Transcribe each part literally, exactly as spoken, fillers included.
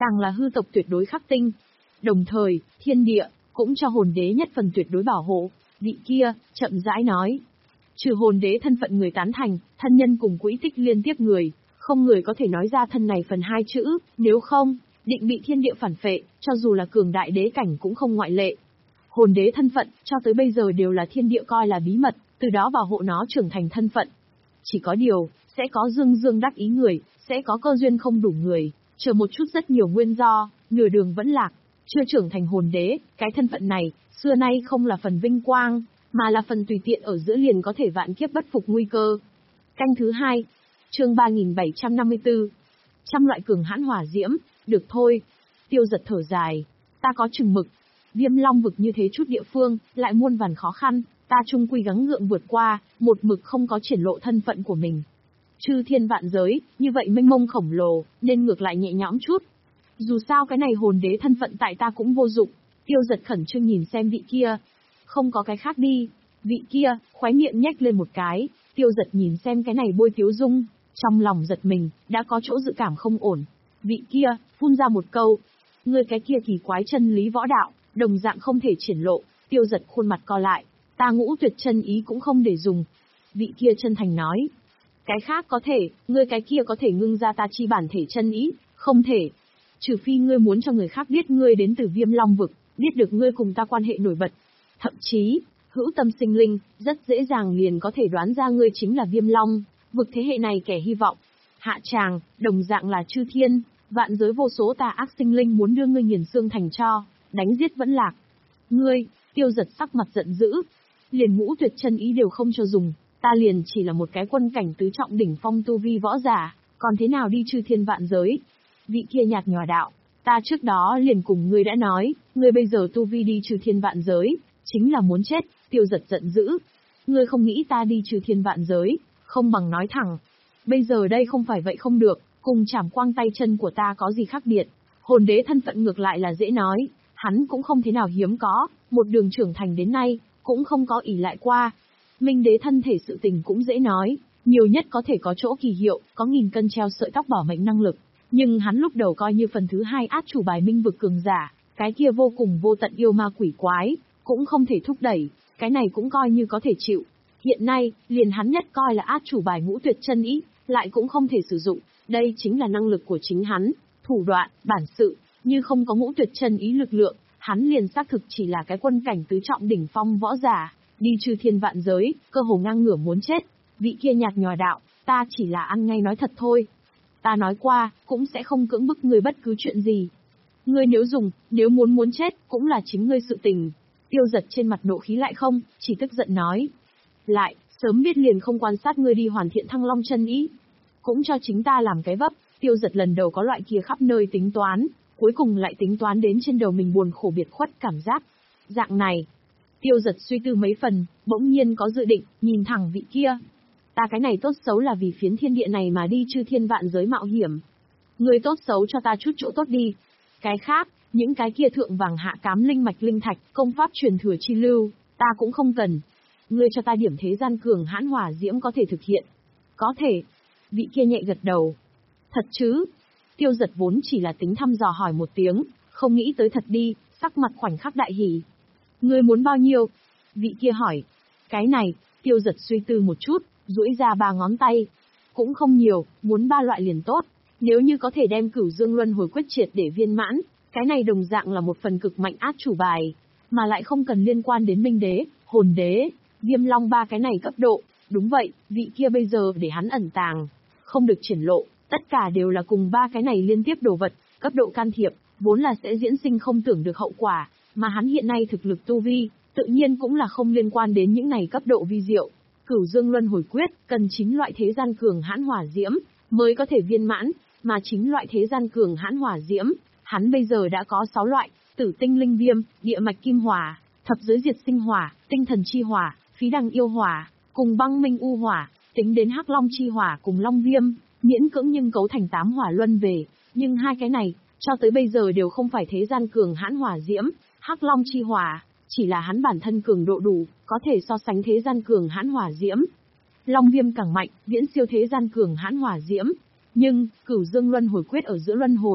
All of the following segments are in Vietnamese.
càng là hư tộc tuyệt đối khắc tinh. Đồng thời, thiên địa cũng cho hồn đế nhất phần tuyệt đối bảo hộ. Vị kia chậm rãi nói, trừ hồn đế thân phận người tán thành, thân nhân cùng quỹ tích liên tiếp người, không người có thể nói ra thân này phần hai chữ, nếu không, định bị thiên địa phản phệ, cho dù là cường đại đế cảnh cũng không ngoại lệ. Hồn đế thân phận, cho tới bây giờ đều là thiên địa coi là bí mật, từ đó bảo hộ nó trưởng thành thân phận. Chỉ có điều, sẽ có dương dương đắc ý người, sẽ có cơ duyên không đủ người, chờ một chút rất nhiều nguyên do, nửa đường vẫn lạc, chưa trưởng thành hồn đế, cái thân phận này, xưa nay không là phần vinh quang, mà là phần tùy tiện ở giữa liền có thể vạn kiếp bất phục nguy cơ. Canh thứ hai, chương ba nghìn bảy trăm năm mươi tư, trăm loại cường hãn hỏa diễm, được thôi. Tiêu Giật thở dài, ta có chừng mực. Viêm Long vực như thế chút địa phương, lại muôn vàn khó khăn, ta chung quy gắng gượng vượt qua, một mực không có triển lộ thân phận của mình. Chư thiên vạn giới, như vậy mênh mông khổng lồ, nên ngược lại nhẹ nhõm chút. Dù sao cái này hồn đế thân phận tại ta cũng vô dụng. Tiêu Giật khẩn trương nhìn xem vị kia. Không có cái khác đi. Vị kia, khóe miệng nhếch lên một cái, Tiêu Giật nhìn xem cái này bôi tiếu dung, trong lòng giật mình, đã có chỗ dự cảm không ổn. Vị kia, phun ra một câu. Ngươi cái kia kỳ quái chân lý võ đạo, đồng dạng không thể triển lộ. Tiêu Giật khuôn mặt co lại. Ta ngũ tuyệt chân ý cũng không để dùng. Vị kia chân thành nói. Cái khác có thể, ngươi cái kia có thể ngưng ra ta chi bản thể chân ý, không thể. Trừ phi ngươi muốn cho người khác biết ngươi đến từ Viêm Long vực, biết được ngươi cùng ta quan hệ nổi bật. Thậm chí, hữu tâm sinh linh, rất dễ dàng liền có thể đoán ra ngươi chính là Viêm Long, vực thế hệ này kẻ hy vọng. Hạ tràng, đồng dạng là chư thiên, vạn giới vô số tà ác sinh linh muốn đưa ngươi nghiền xương thành tro, đánh giết vẫn lạc. Ngươi, Tiêu Giật sắc mặt giận dữ, liền ngũ tuyệt chân ý đều không cho dùng, ta liền chỉ là một cái quân cảnh tứ trọng đỉnh phong tu vi võ giả, còn thế nào đi chư thiên vạn giới? Vị kia nhạt nhòa đạo, ta trước đó liền cùng ngươi đã nói, ngươi bây giờ tu vi đi chư thiên vạn giới, chính là muốn chết. Tiêu Giật giận dữ, ngươi không nghĩ ta đi chư thiên vạn giới, không bằng nói thẳng. Bây giờ đây không phải vậy không được, cùng chảm quang tay chân của ta có gì khác biệt. Hồn đế thân phận ngược lại là dễ nói, hắn cũng không thế nào hiếm có, một đường trưởng thành đến nay, cũng không có ỷ lại qua. Minh đế thân thể sự tình cũng dễ nói, nhiều nhất có thể có chỗ kỳ hiệu, có nghìn cân treo sợi tóc bảo mệnh năng lực. Nhưng hắn lúc đầu coi như phần thứ hai át chủ bài minh vực cường giả, cái kia vô cùng vô tận yêu ma quỷ quái, cũng không thể thúc đẩy, cái này cũng coi như có thể chịu. Hiện nay, liền hắn nhất coi là át chủ bài ngũ tuyệt chân ý, lại cũng không thể sử dụng, đây chính là năng lực của chính hắn, thủ đoạn, bản sự, như không có ngũ tuyệt chân ý lực lượng, hắn liền xác thực chỉ là cái quân cảnh tứ trọng đỉnh phong võ giả, đi chư thiên vạn giới, cơ hồ ngang ngửa muốn chết. Vị kia nhạt nhòa đạo, ta chỉ là ăn ngay nói thật thôi. Ta nói qua, cũng sẽ không cưỡng bức ngươi bất cứ chuyện gì. Ngươi nếu dùng, nếu muốn muốn chết, cũng là chính ngươi sự tình. Tiêu Giật trên mặt nộ khí lại không, chỉ tức giận nói. Lại, sớm biết liền không quan sát ngươi đi hoàn thiện thăng long chân ý. Cũng cho chính ta làm cái vấp. Tiêu Giật lần đầu có loại kia khắp nơi tính toán, cuối cùng lại tính toán đến trên đầu mình buồn khổ biệt khuất cảm giác. Dạng này, Tiêu Giật suy tư mấy phần, bỗng nhiên có dự định, nhìn thẳng vị kia. Ta cái này tốt xấu là vì phiến thiên địa này mà đi chư thiên vạn giới mạo hiểm. Ngươi tốt xấu cho ta chút chỗ tốt đi. Cái khác, những cái kia thượng vàng hạ cám linh mạch linh thạch, công pháp truyền thừa chi lưu, ta cũng không cần. Ngươi cho ta điểm thế gian cường hãn hỏa diễm có thể thực hiện. Có thể. Vị kia nhẹ gật đầu. Thật chứ? Tiêu Giật vốn chỉ là tính thăm dò hỏi một tiếng, không nghĩ tới thật đi, sắc mặt khoảnh khắc đại hỉ. Ngươi muốn bao nhiêu? Vị kia hỏi. Cái này, Tiêu Giật suy tư một chút, duỗi ra ba ngón tay. Cũng không nhiều, muốn ba loại liền tốt. Nếu như có thể đem Cửu Dương Luân Hồi Quyết triệt để viên mãn, cái này đồng dạng là một phần cực mạnh át chủ bài, mà lại không cần liên quan đến Minh Đế, Hồn Đế, Viêm Long ba cái này cấp độ. Đúng vậy, vị kia bây giờ để hắn ẩn tàng, không được triển lộ, tất cả đều là cùng ba cái này liên tiếp đồ vật, cấp độ can thiệp, vốn là sẽ diễn sinh không tưởng được hậu quả, mà hắn hiện nay thực lực tu vi, tự nhiên cũng là không liên quan đến những này cấp độ vi diệu. Cửu Dương Luân Hồi Quyết, cần chính loại thế gian cường hãn hỏa diễm, mới có thể viên mãn, mà chính loại thế gian cường hãn hỏa diễm, hắn bây giờ đã có sáu loại, tử tinh linh viêm, địa mạch kim hỏa, thập giới diệt sinh hỏa, tinh thần chi hỏa, phí đằng yêu hỏa, cùng băng minh u hỏa, tính đến hắc long chi hỏa cùng long viêm, miễn cưỡng nhưng cấu thành tám hỏa luân về, nhưng hai cái này, cho tới bây giờ đều không phải thế gian cường hãn hỏa diễm, hắc long chi hỏa, chỉ là hắn bản thân cường độ đủ, có thể so sánh thế gian cường hãn hỏa diễm. Long viêm càng mạnh, viễn siêu thế gian cường hãn hỏa diễm, nhưng, Cửu Dương Luân Hồi Quyết ở giữa luân hồi,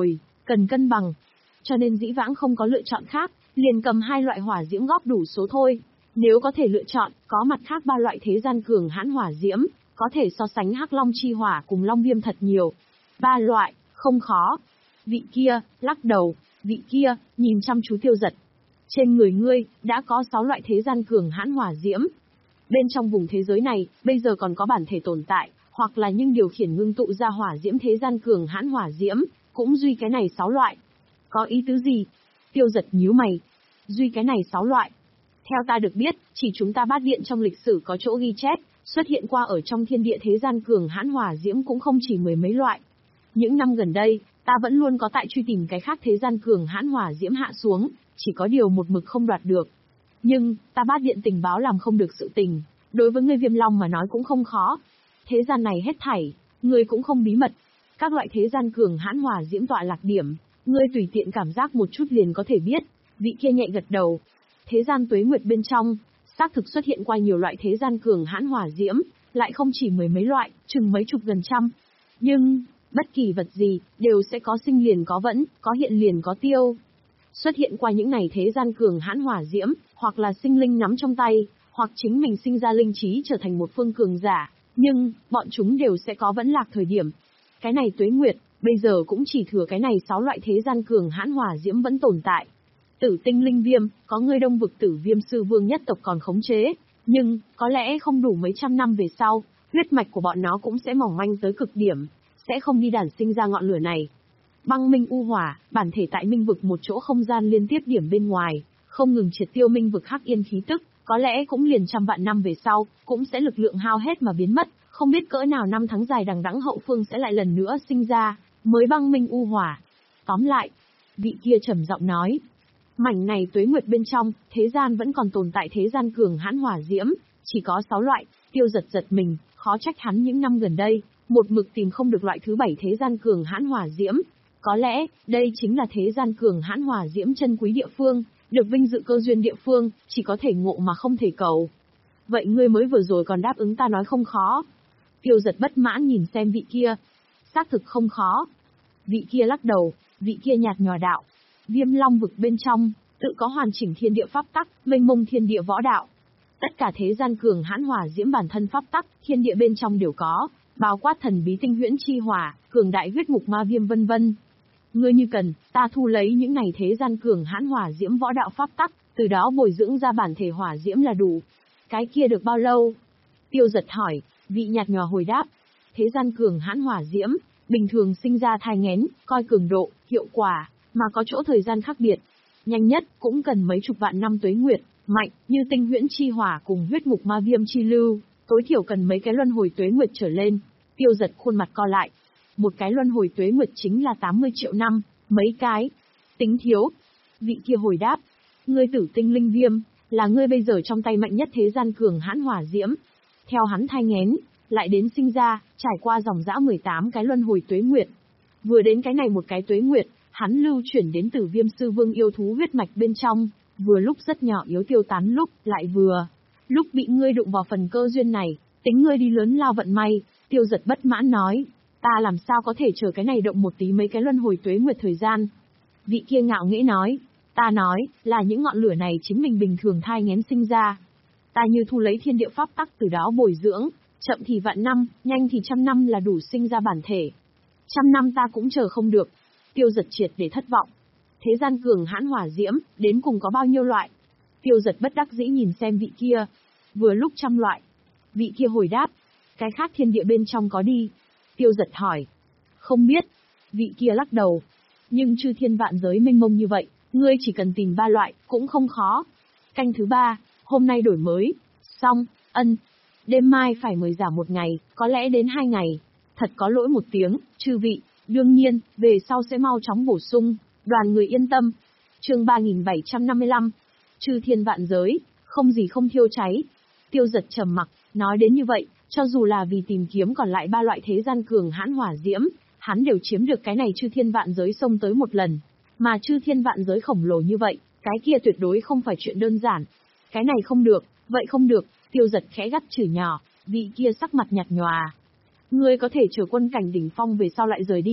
cần cân bằng. Cho nên dĩ vãng không có lựa chọn khác, liền cầm hai loại hỏa diễm góp đủ số thôi. Nếu có thể lựa chọn, có mặt khác ba loại thế gian cường hãn hỏa diễm, có thể so sánh Hắc Long chi hỏa cùng Long Viêm thật nhiều. Ba loại, không khó. Vị kia, lắc đầu, vị kia, nhìn chăm chú Tiêu Giật. Trên người ngươi, đã có sáu loại thế gian cường hãn hỏa diễm. Bên trong vùng thế giới này, bây giờ còn có bản thể tồn tại, hoặc là những điều khiển ngưng tụ ra hỏa diễm thế gian cường hãn hỏa diễm, cũng duy cái này sáu loại. Có ý tứ gì? Tiêu Giật nhíu mày. Duy cái này sáu loại. Theo ta được biết, chỉ chúng ta Bát Điện trong lịch sử có chỗ ghi chép, xuất hiện qua ở trong thiên địa thế gian cường hãn hỏa diễm cũng không chỉ mười mấy loại. Những năm gần đây, ta vẫn luôn có tại truy tìm cái khác thế gian cường hãn hỏa diễm hạ xuống, chỉ có điều một mực không đoạt được. Nhưng, ta Bát Điện tình báo làm không được sự tình, đối với ngươi Viêm Long mà nói cũng không khó. Thế gian này hết thảy, ngươi cũng không bí mật. Các loại thế gian cường hãn hỏa diễm tọa lạc điểm, ngươi tùy tiện cảm giác một chút liền có thể biết. Vị kia nhẹ gật đầu. Thế gian tuế nguyệt bên trong, xác thực xuất hiện qua nhiều loại thế gian cường hãn hỏa diễm, lại không chỉ mười mấy loại, chừng mấy chục gần trăm. Nhưng, bất kỳ vật gì, đều sẽ có sinh liền có vẫn, có hiện liền có tiêu. Xuất hiện qua những này thế gian cường hãn hỏa diễm, hoặc là sinh linh nắm trong tay, hoặc chính mình sinh ra linh trí trở thành một phương cường giả, nhưng, bọn chúng đều sẽ có vẫn lạc thời điểm. Cái này tuế nguyệt, bây giờ cũng chỉ thừa cái này sáu loại thế gian cường hãn hỏa diễm vẫn tồn tại. Tử tinh linh viêm, có người Đông vực Tử Viêm sư vương nhất tộc còn khống chế, nhưng, có lẽ không đủ mấy trăm năm về sau, huyết mạch của bọn nó cũng sẽ mỏng manh tới cực điểm, sẽ không đi đản sinh ra ngọn lửa này. Băng minh u hỏa, bản thể tại minh vực một chỗ không gian liên tiếp điểm bên ngoài, không ngừng triệt tiêu minh vực hắc yên khí tức, có lẽ cũng liền trăm vạn năm về sau, cũng sẽ lực lượng hao hết mà biến mất, không biết cỡ nào năm tháng dài đằng đẵng hậu phương sẽ lại lần nữa sinh ra, mới băng minh u hỏa. Tóm lại, vị kia trầm giọng nói, mảnh này tuế nguyệt bên trong, thế gian vẫn còn tồn tại thế gian cường hãn hỏa diễm, chỉ có sáu loại. Tiêu Giật giật mình, khó trách hắn những năm gần đây, một mực tìm không được loại thứ bảy thế gian cường hãn hỏa diễm. Có lẽ, đây chính là thế gian cường hãn hỏa diễm chân quý địa phương, được vinh dự cơ duyên địa phương, chỉ có thể ngộ mà không thể cầu. Vậy ngươi mới vừa rồi còn đáp ứng ta nói không khó. Tiêu Giật bất mãn nhìn xem vị kia. Xác thực không khó. Vị kia lắc đầu, vị kia nhạt nhòa đạo. Viêm Long vực bên trong, tự có hoàn chỉnh thiên địa pháp tắc, mênh mông thiên địa võ đạo. Tất cả thế gian cường hãn hỏa diễm bản thân pháp tắc, thiên địa bên trong đều có, bao quát thần bí tinh huyễn chi hỏa, cường đại huyết ngục ma viêm vân vân. Ngươi như cần, ta thu lấy những này thế gian cường hãn hỏa diễm võ đạo pháp tắc, từ đó bồi dưỡng ra bản thể hỏa diễm là đủ. Cái kia được bao lâu? Tiêu Giật hỏi, vị nhạt nhòa hồi đáp. Thế gian cường hãn hỏa diễm, bình thường sinh ra thai nghén, coi cường độ, hiệu quả, mà có chỗ thời gian khác biệt. Nhanh nhất, cũng cần mấy chục vạn năm tuế nguyệt, mạnh, như tinh huyễn chi hỏa cùng huyết ngục ma viêm chi lưu, tối thiểu cần mấy cái luân hồi tuế nguyệt trở lên. Tiêu Giật khuôn mặt co lại. Một cái luân hồi tuế nguyệt chính là tám mươi triệu năm, mấy cái. Tính thiếu. Vị kia hồi đáp. Ngươi tử tinh linh viêm, là ngươi bây giờ trong tay mạnh nhất thế gian cường hãn hỏa diễm. Theo hắn thai nghén, lại đến sinh ra, trải qua dòng dã mười tám cái luân hồi tuế nguyệt. Vừa đến cái này một cái tuế nguyệt, hắn lưu chuyển đến Tử Viêm sư vương yêu thú huyết mạch bên trong, vừa lúc rất nhỏ yếu tiêu tán lúc, lại vừa lúc bị ngươi đụng vào phần cơ duyên này, tính ngươi đi lớn lao vận may. Tiêu Giật bất mãn nói, ta làm sao có thể chờ cái này động một tí mấy cái luân hồi tuế nguyệt thời gian. Vị kia ngạo nghễ nói, ta nói, là những ngọn lửa này chính mình bình thường thai nghén sinh ra. Ta như thu lấy thiên địa pháp tắc từ đó bồi dưỡng, chậm thì vạn năm, nhanh thì trăm năm là đủ sinh ra bản thể. Trăm năm ta cũng chờ không được. Tiêu Giật triệt để thất vọng. Thế gian cường hãn hỏa diễm, đến cùng có bao nhiêu loại? Tiêu Giật bất đắc dĩ nhìn xem vị kia. Vừa lúc trăm loại. Vị kia hồi đáp, cái khác thiên địa bên trong có đi. Tiêu Giật hỏi, không biết. Vị kia lắc đầu. Nhưng chư thiên vạn giới mênh mông như vậy, ngươi chỉ cần tìm ba loại, cũng không khó. Canh thứ ba, hôm nay đổi mới. Xong, ân. Đêm mai phải mời giảm một ngày, có lẽ đến hai ngày. Thật có lỗi một tiếng, chư vị. Đương nhiên, về sau sẽ mau chóng bổ sung. Đoàn người yên tâm. Chương ba nghìn bảy trăm năm mươi lăm. Chư thiên vạn giới, không gì không thiêu cháy. Tiêu Giật trầm mặc, nói đến như vậy, cho dù là vì tìm kiếm còn lại ba loại thế gian cường hãn hỏa diễm, hắn đều chiếm được cái này chư thiên vạn giới xông tới một lần. Mà chư thiên vạn giới khổng lồ như vậy, cái kia tuyệt đối không phải chuyện đơn giản. Cái này không được, vậy không được. Tiêu Giật khẽ gắt chửi nhỏ, vị kia sắc mặt nhạt nhòa. Ngươi có thể chờ quân cảnh đỉnh phong về sau lại rời đi,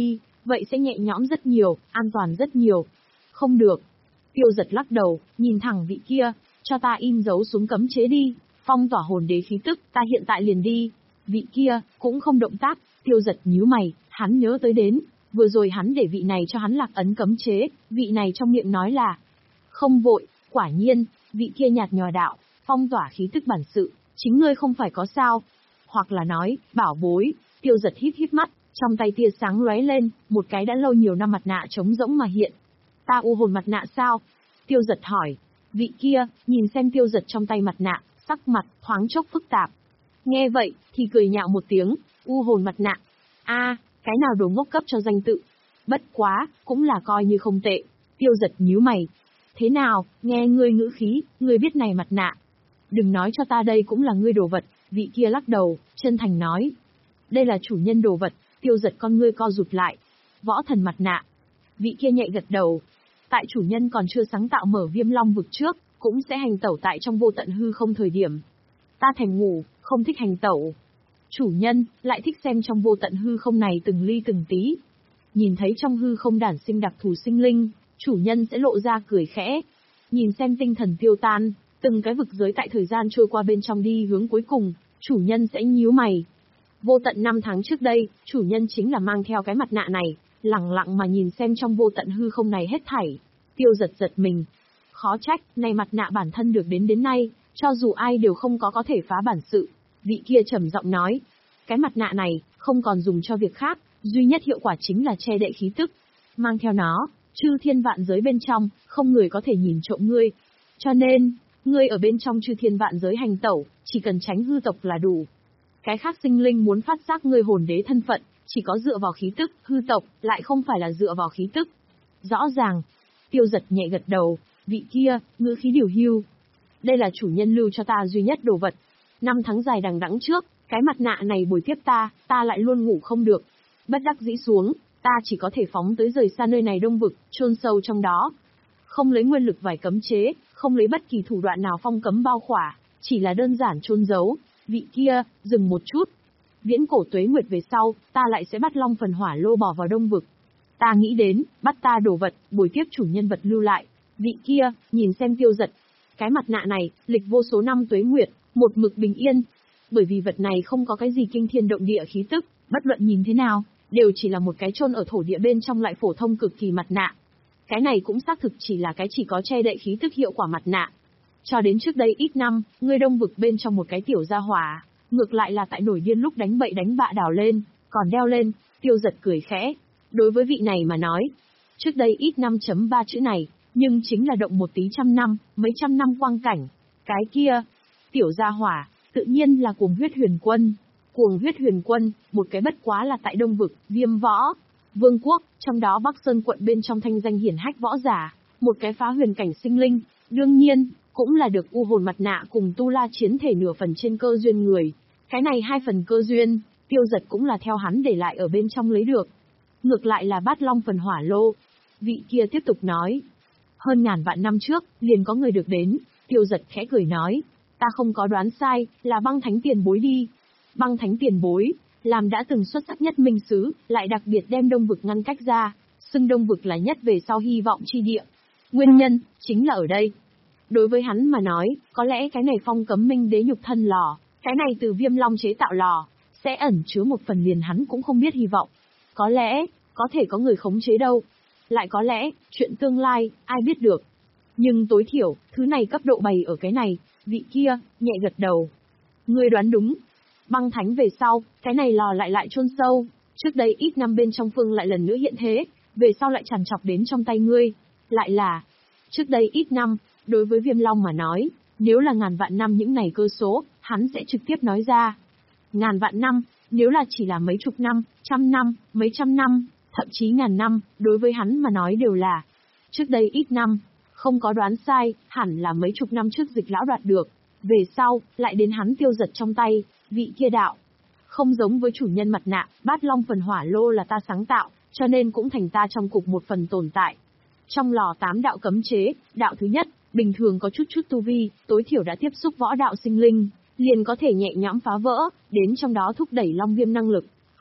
vậy sẽ nhẹ nhõm rất nhiều, an toàn rất nhiều. Không được. Tiêu Giật lắc đầu, nhìn thẳng vị kia, cho ta in dấu xuống cấm chế đi, phong tỏa hồn đế khí tức, ta hiện tại liền đi. Vị kia, cũng không động tác, Tiêu Giật nhíu mày, hắn nhớ tới đến, vừa rồi hắn để vị này cho hắn lạc ấn cấm chế, vị này trong miệng nói là không vội, quả nhiên, vị kia nhạt nhòa đạo, phong tỏa khí tức bản sự, chính ngươi không phải có sao. Hoặc là nói, bảo bối, Tiêu Giật híp híp mắt, trong tay tia sáng lóe lên, một cái đã lâu nhiều năm mặt nạ trống rỗng mà hiện. Ta u hồn mặt nạ sao? Tiêu Giật hỏi. Vị kia, nhìn xem Tiêu Giật trong tay mặt nạ, sắc mặt, thoáng chốc phức tạp. Nghe vậy, thì cười nhạo một tiếng, u hồn mặt nạ. A, cái nào đồ ngốc cấp cho danh tự. Bất quá, cũng là coi như không tệ. Tiêu Giật nhíu mày. Thế nào, nghe ngươi ngữ khí, ngươi biết này mặt nạ. Đừng nói cho ta đây cũng là ngươi đồ vật, vị kia lắc đầu, chân thành nói. Đây là chủ nhân đồ vật, Tiêu Giật con ngươi co rụt lại. Võ thần mặt nạ. Vị kia nhẹ gật đầu. Tại chủ nhân còn chưa sáng tạo mở Viêm Long vực trước, cũng sẽ hành tẩu tại trong vô tận hư không thời điểm. Ta thèm ngủ, không thích hành tẩu. Chủ nhân, lại thích xem trong vô tận hư không này từng ly từng tí. Nhìn thấy trong hư không đản sinh đặc thù sinh linh, chủ nhân sẽ lộ ra cười khẽ. Nhìn xem tinh thần tiêu tan, từng cái vực giới tại thời gian trôi qua bên trong đi hướng cuối cùng, chủ nhân sẽ nhíu mày. Vô tận năm tháng trước đây, chủ nhân chính là mang theo cái mặt nạ này, lặng lặng mà nhìn xem trong vô tận hư không này hết thảy. Tiêu Giật giật mình. Khó trách, này mặt nạ bản thân được đến đến nay, cho dù ai đều không có có thể phá bản sự. Vị kia trầm giọng nói, cái mặt nạ này, không còn dùng cho việc khác, duy nhất hiệu quả chính là che đậy khí tức. Mang theo nó, chư thiên vạn giới bên trong, không người có thể nhìn trộm ngươi. Cho nên, ngươi ở bên trong chư thiên vạn giới hành tẩu, chỉ cần tránh hư tộc là đủ. Cái khác sinh linh muốn phát giác ngươi hồn đế thân phận, chỉ có dựa vào khí tức, hư tộc, lại không phải là dựa vào khí tức. Rõ ràng. Tiêu Giật nhẹ gật đầu, vị kia, ngữ khí điều hưu. Đây là chủ nhân lưu cho ta duy nhất đồ vật. Năm tháng dài đằng đẵng trước, cái mặt nạ này bồi tiếp ta, ta lại luôn ngủ không được. Bất đắc dĩ xuống, ta chỉ có thể phóng tới rời xa nơi này đông vực, chôn sâu trong đó. Không lấy nguyên lực vải cấm chế, không lấy bất kỳ thủ đoạn nào phong cấm bao khỏa, chỉ là đơn giản chôn giấu. Vị kia, dừng một chút. Viễn cổ tuế nguyệt về sau, ta lại sẽ bắt long phần hỏa lô bỏ vào đông vực. Ta nghĩ đến, bắt ta đồ vật, bồi tiếp chủ nhân vật lưu lại. Vị kia, nhìn xem Tiêu Giật. Cái mặt nạ này, lịch vô số năm tuế nguyệt, một mực bình yên. Bởi vì vật này không có cái gì kinh thiên động địa khí tức, bất luận nhìn thế nào, đều chỉ là một cái chôn ở thổ địa bên trong lại phổ thông cực kỳ mặt nạ. Cái này cũng xác thực chỉ là cái chỉ có che đậy khí tức hiệu quả mặt nạ. Cho đến trước đây ít năm, ngươi đông vực bên trong một cái tiểu gia hỏa, ngược lại là tại nổi điên lúc đánh bậy đánh bạ đảo lên, còn đeo lên. Tiêu Giật cười khẽ. Đối với vị này mà nói, trước đây ít năm chấm ba chữ này, nhưng chính là động một tí trăm năm, mấy trăm năm quang cảnh. Cái kia, tiểu gia hỏa, tự nhiên là Cuồng Huyết Huyền Quân. Cuồng Huyết Huyền Quân, một cái bất quá là tại đông vực, Viêm Võ Vương quốc, trong đó Bắc Sơn quận bên trong thanh danh hiển hách võ giả, một cái phá huyền cảnh sinh linh, đương nhiên, cũng là được u hồn mặt nạ cùng tu la chiến thể nửa phần trên cơ duyên người. Cái này hai phần cơ duyên, Tiêu Giật cũng là theo hắn để lại ở bên trong lấy được. Ngược lại là bát long phần hỏa lô. Vị kia tiếp tục nói. Hơn ngàn vạn năm trước, liền có người được đến. Tiêu Giật khẽ cười nói. Ta không có đoán sai, là băng thánh tiền bối đi. Băng thánh tiền bối, làm đã từng xuất sắc nhất minh sứ, lại đặc biệt đem đông vực ngăn cách ra, xưng đông vực là nhất về sau hy vọng chi địa. Nguyên nhân, chính là ở đây. Đối với hắn mà nói, có lẽ cái này phong cấm minh đế nhục thân lò, cái này từ Viêm Long chế tạo lò, sẽ ẩn chứa một phần liền hắn cũng không biết hy vọng. Có lẽ, có thể có người khống chế đâu. Lại có lẽ, chuyện tương lai, ai biết được. Nhưng tối thiểu, thứ này cấp độ bày ở cái này, vị kia, nhẹ gật đầu. Ngươi đoán đúng. Băng thánh về sau, cái này lò lại lại chôn sâu. Trước đây ít năm bên trong phương lại lần nữa hiện thế, về sau lại trằn trọc đến trong tay ngươi. Lại là, trước đây ít năm, đối với Viêm Long mà nói, nếu là ngàn vạn năm những này cơ số, hắn sẽ trực tiếp nói ra. Ngàn vạn năm, nếu là chỉ là mấy chục năm, trăm năm, mấy trăm năm, thậm chí ngàn năm, đối với hắn mà nói đều là. Trước đây ít năm, không có đoán sai, hẳn là mấy chục năm trước Dịch lão đoạt được. Về sau, lại đến hắn Tiêu Giật trong tay, vị kia đạo. Không giống với chủ nhân mặt nạ, bát long phần hỏa lô là ta sáng tạo, cho nên cũng thành ta trong cục một phần tồn tại. Trong lò tám đạo cấm chế, đạo thứ nhất, bình thường có chút chút tu vi, tối thiểu đã tiếp xúc võ đạo sinh linh, liền có thể nhẹ nhõm phá vỡ, đến trong đó thúc đẩy long viêm năng lực.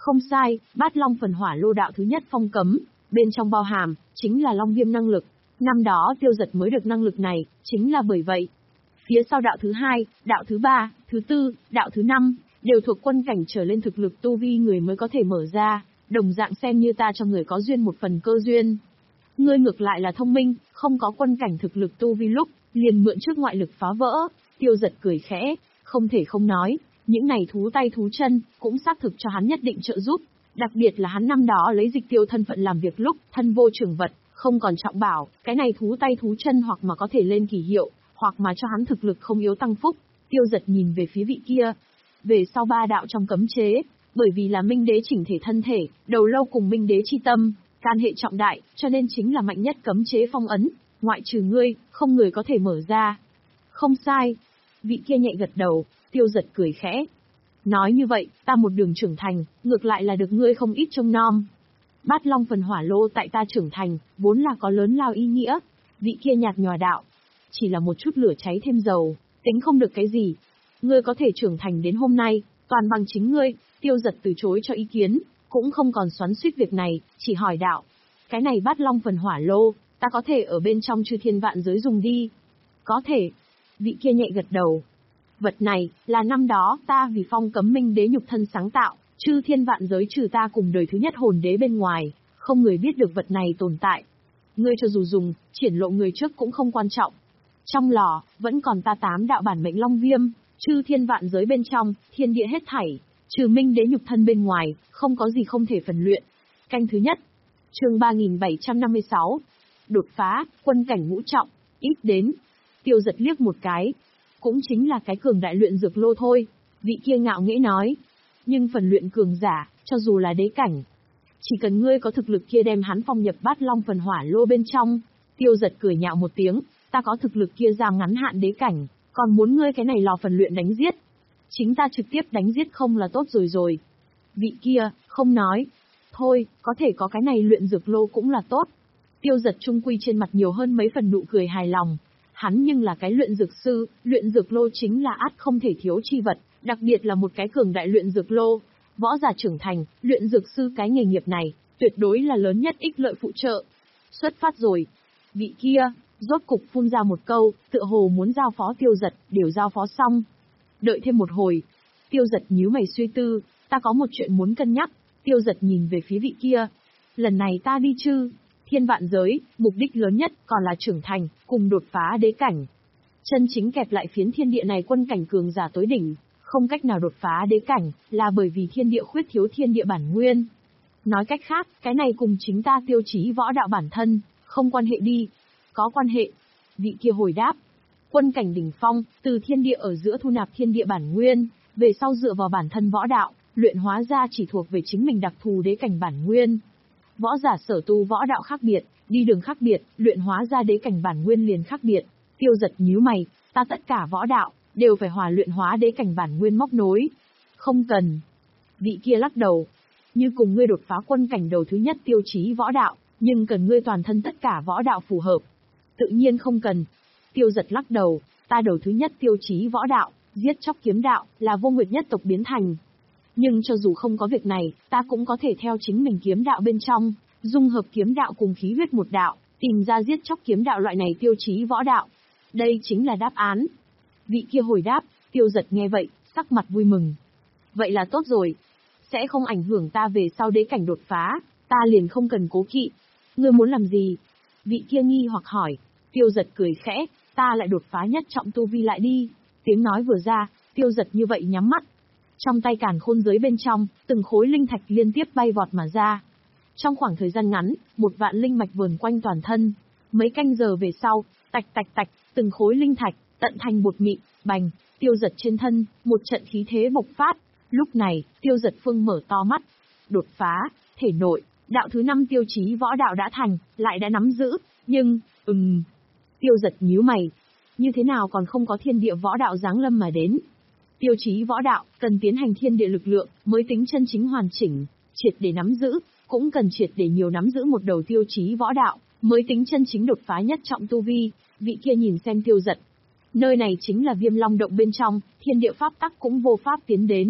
Không sai, Bát Long phần hỏa lô đạo thứ nhất phong cấm, bên trong bao hàm, chính là Long Viêm năng lực. Năm đó Tiêu Dật mới được năng lực này, chính là bởi vậy. Phía sau đạo thứ hai, đạo thứ ba, thứ tư, đạo thứ năm, đều thuộc quân cảnh trở lên thực lực tu vi người mới có thể mở ra, đồng dạng xem như ta cho người có duyên một phần cơ duyên. Ngươi ngược lại là thông minh, không có quân cảnh thực lực tu vi lúc, liền mượn trước ngoại lực phá vỡ. Tiêu Dật cười khẽ, không thể không nói, những này thú tay thú chân, cũng xác thực cho hắn nhất định trợ giúp. Đặc biệt là hắn năm đó lấy dịch tiêu thân phận làm việc lúc, thân vô trường vật, không còn trọng bảo, cái này thú tay thú chân hoặc mà có thể lên kỳ hiệu, hoặc mà cho hắn thực lực không yếu tăng phúc. Tiêu Dật nhìn về phía vị kia. Về sau ba đạo trong cấm chế, bởi vì là minh đế chỉnh thể thân thể, đầu lâu cùng minh đế chi tâm, can hệ trọng đại, cho nên chính là mạnh nhất cấm chế phong ấn, ngoại trừ ngươi, không người có thể mở ra. Không sai. Vị kia nhẹ gật đầu, Tiêu Dật cười khẽ. Nói như vậy, ta một đường trưởng thành, ngược lại là được ngươi không ít trông nom. Bát Long phần hỏa lô tại ta trưởng thành, vốn là có lớn lao ý nghĩa. Vị kia nhạt nhòa đạo. Chỉ là một chút lửa cháy thêm dầu, tính không được cái gì. Ngươi có thể trưởng thành đến hôm nay, toàn bằng chính ngươi. Tiêu Dật từ chối cho ý kiến, cũng không còn xoắn xuýt việc này, chỉ hỏi đạo. Cái này Bát Long phần hỏa lô, ta có thể ở bên trong chư thiên vạn giới dùng đi. Có thể. Vị kia nhẹ gật đầu. Vật này, là năm đó, ta vì phong cấm minh đế nhục thân sáng tạo, chư thiên vạn giới trừ ta cùng đời thứ nhất hồn đế bên ngoài, không người biết được vật này tồn tại. Ngươi cho dù dùng, triển lộ người trước cũng không quan trọng. Trong lò, vẫn còn ta tám đạo bản mệnh long viêm, chư thiên vạn giới bên trong, thiên địa hết thảy, trừ minh đế nhục thân bên ngoài, không có gì không thể phần luyện. Canh thứ nhất, chương ba nghìn bảy trăm năm mươi sáu, đột phá, quân cảnh ngũ trọng, ít đến. Tiêu Dật liếc một cái. Cũng chính là cái cường đại luyện dược lô thôi, vị kia ngạo nghễ nói. Nhưng phần luyện cường giả, cho dù là đế cảnh, chỉ cần ngươi có thực lực kia đem hắn phong nhập Bát Long phần hỏa lô bên trong. Tiêu Dật cười nhạo một tiếng, ta có thực lực kia ra ngắn hạn đế cảnh, còn muốn ngươi cái này lò phần luyện đánh giết. Chính ta trực tiếp đánh giết không là tốt rồi rồi. Vị kia, không nói. Thôi, có thể có cái này luyện dược lô cũng là tốt. Tiêu Dật trung quy trên mặt nhiều hơn mấy phần nụ cười hài lòng. Hắn nhưng là cái luyện dược sư, luyện dược lô chính là ắt không thể thiếu chi vật, đặc biệt là một cái cường đại luyện dược lô. Võ giả trưởng thành, luyện dược sư cái nghề nghiệp này, tuyệt đối là lớn nhất ích lợi phụ trợ. Xuất phát rồi. Vị kia, rốt cục phun ra một câu, tựa hồ muốn giao phó Tiêu Dật, đều giao phó xong. Đợi thêm một hồi. Tiêu Dật nhíu mày suy tư, ta có một chuyện muốn cân nhắc. Tiêu Dật nhìn về phía vị kia. Lần này ta đi chư thiên vạn giới, mục đích lớn nhất còn là trưởng thành, cùng đột phá đế cảnh. Chân chính kẹp lại phiến thiên địa này quân cảnh cường giả tối đỉnh, không cách nào đột phá đế cảnh, là bởi vì thiên địa khuyết thiếu thiên địa bản nguyên. Nói cách khác, cái này cùng chính ta Tiêu Chí võ đạo bản thân, không quan hệ đi. Có quan hệ. Vị kia hồi đáp. Quân cảnh đỉnh phong, từ thiên địa ở giữa thu nạp thiên địa bản nguyên, về sau dựa vào bản thân võ đạo, luyện hóa ra chỉ thuộc về chính mình đặc thù đế cảnh bản nguyên. Võ giả sở tu võ đạo khác biệt, đi đường khác biệt, luyện hóa ra đế cảnh bản nguyên liền khác biệt. Tiêu Dật nhíu mày, ta tất cả võ đạo, đều phải hòa luyện hóa đế cảnh bản nguyên móc nối. Không cần. Vị kia lắc đầu. Như cùng ngươi đột phá quân cảnh đầu thứ nhất Tiêu Chí võ đạo, nhưng cần ngươi toàn thân tất cả võ đạo phù hợp. Tự nhiên không cần. Tiêu Dật lắc đầu, ta đầu thứ nhất Tiêu Chí võ đạo, giết chóc kiếm đạo, là vô nguyệt nhất tộc biến thành. Nhưng cho dù không có việc này, ta cũng có thể theo chính mình kiếm đạo bên trong, dung hợp kiếm đạo cùng khí huyết một đạo, tìm ra giết chóc kiếm đạo loại này Tiêu Chí võ đạo. Đây chính là đáp án. Vị kia hồi đáp, Tiêu Dật nghe vậy, sắc mặt vui mừng. Vậy là tốt rồi. Sẽ không ảnh hưởng ta về sau đế cảnh đột phá, ta liền không cần cố kỵ. Ngươi muốn làm gì? Vị kia nghi hoặc hỏi. Tiêu Dật cười khẽ, ta lại đột phá nhất trọng tu vi lại đi. Tiếng nói vừa ra, Tiêu Dật như vậy nhắm mắt. Trong tay càn khôn giới bên trong, từng khối linh thạch liên tiếp bay vọt mà ra. Trong khoảng thời gian ngắn, một vạn linh mạch vờn quanh toàn thân. Mấy canh giờ về sau, tạch tạch tạch, từng khối linh thạch, tận thành bột mịn, bành, Tiêu Dật trên thân, một trận khí thế bộc phát. Lúc này, Tiêu Dật phương mở to mắt. Đột phá, thể nội, đạo thứ năm Tiêu Chí võ đạo đã thành, lại đã nắm giữ, nhưng, ừm. Tiêu Dật nhíu mày. Như thế nào còn không có thiên địa võ đạo giáng lâm mà đến? Tiêu Chí võ đạo, cần tiến hành thiên địa lực lượng, mới tính chân chính hoàn chỉnh, triệt để nắm giữ, cũng cần triệt để nhiều nắm giữ một đầu Tiêu Chí võ đạo, mới tính chân chính đột phá nhất trọng tu vi. Vị kia nhìn xem Tiêu Dật. Nơi này chính là Viêm Long động bên trong, thiên địa pháp tắc cũng vô pháp tiến đến.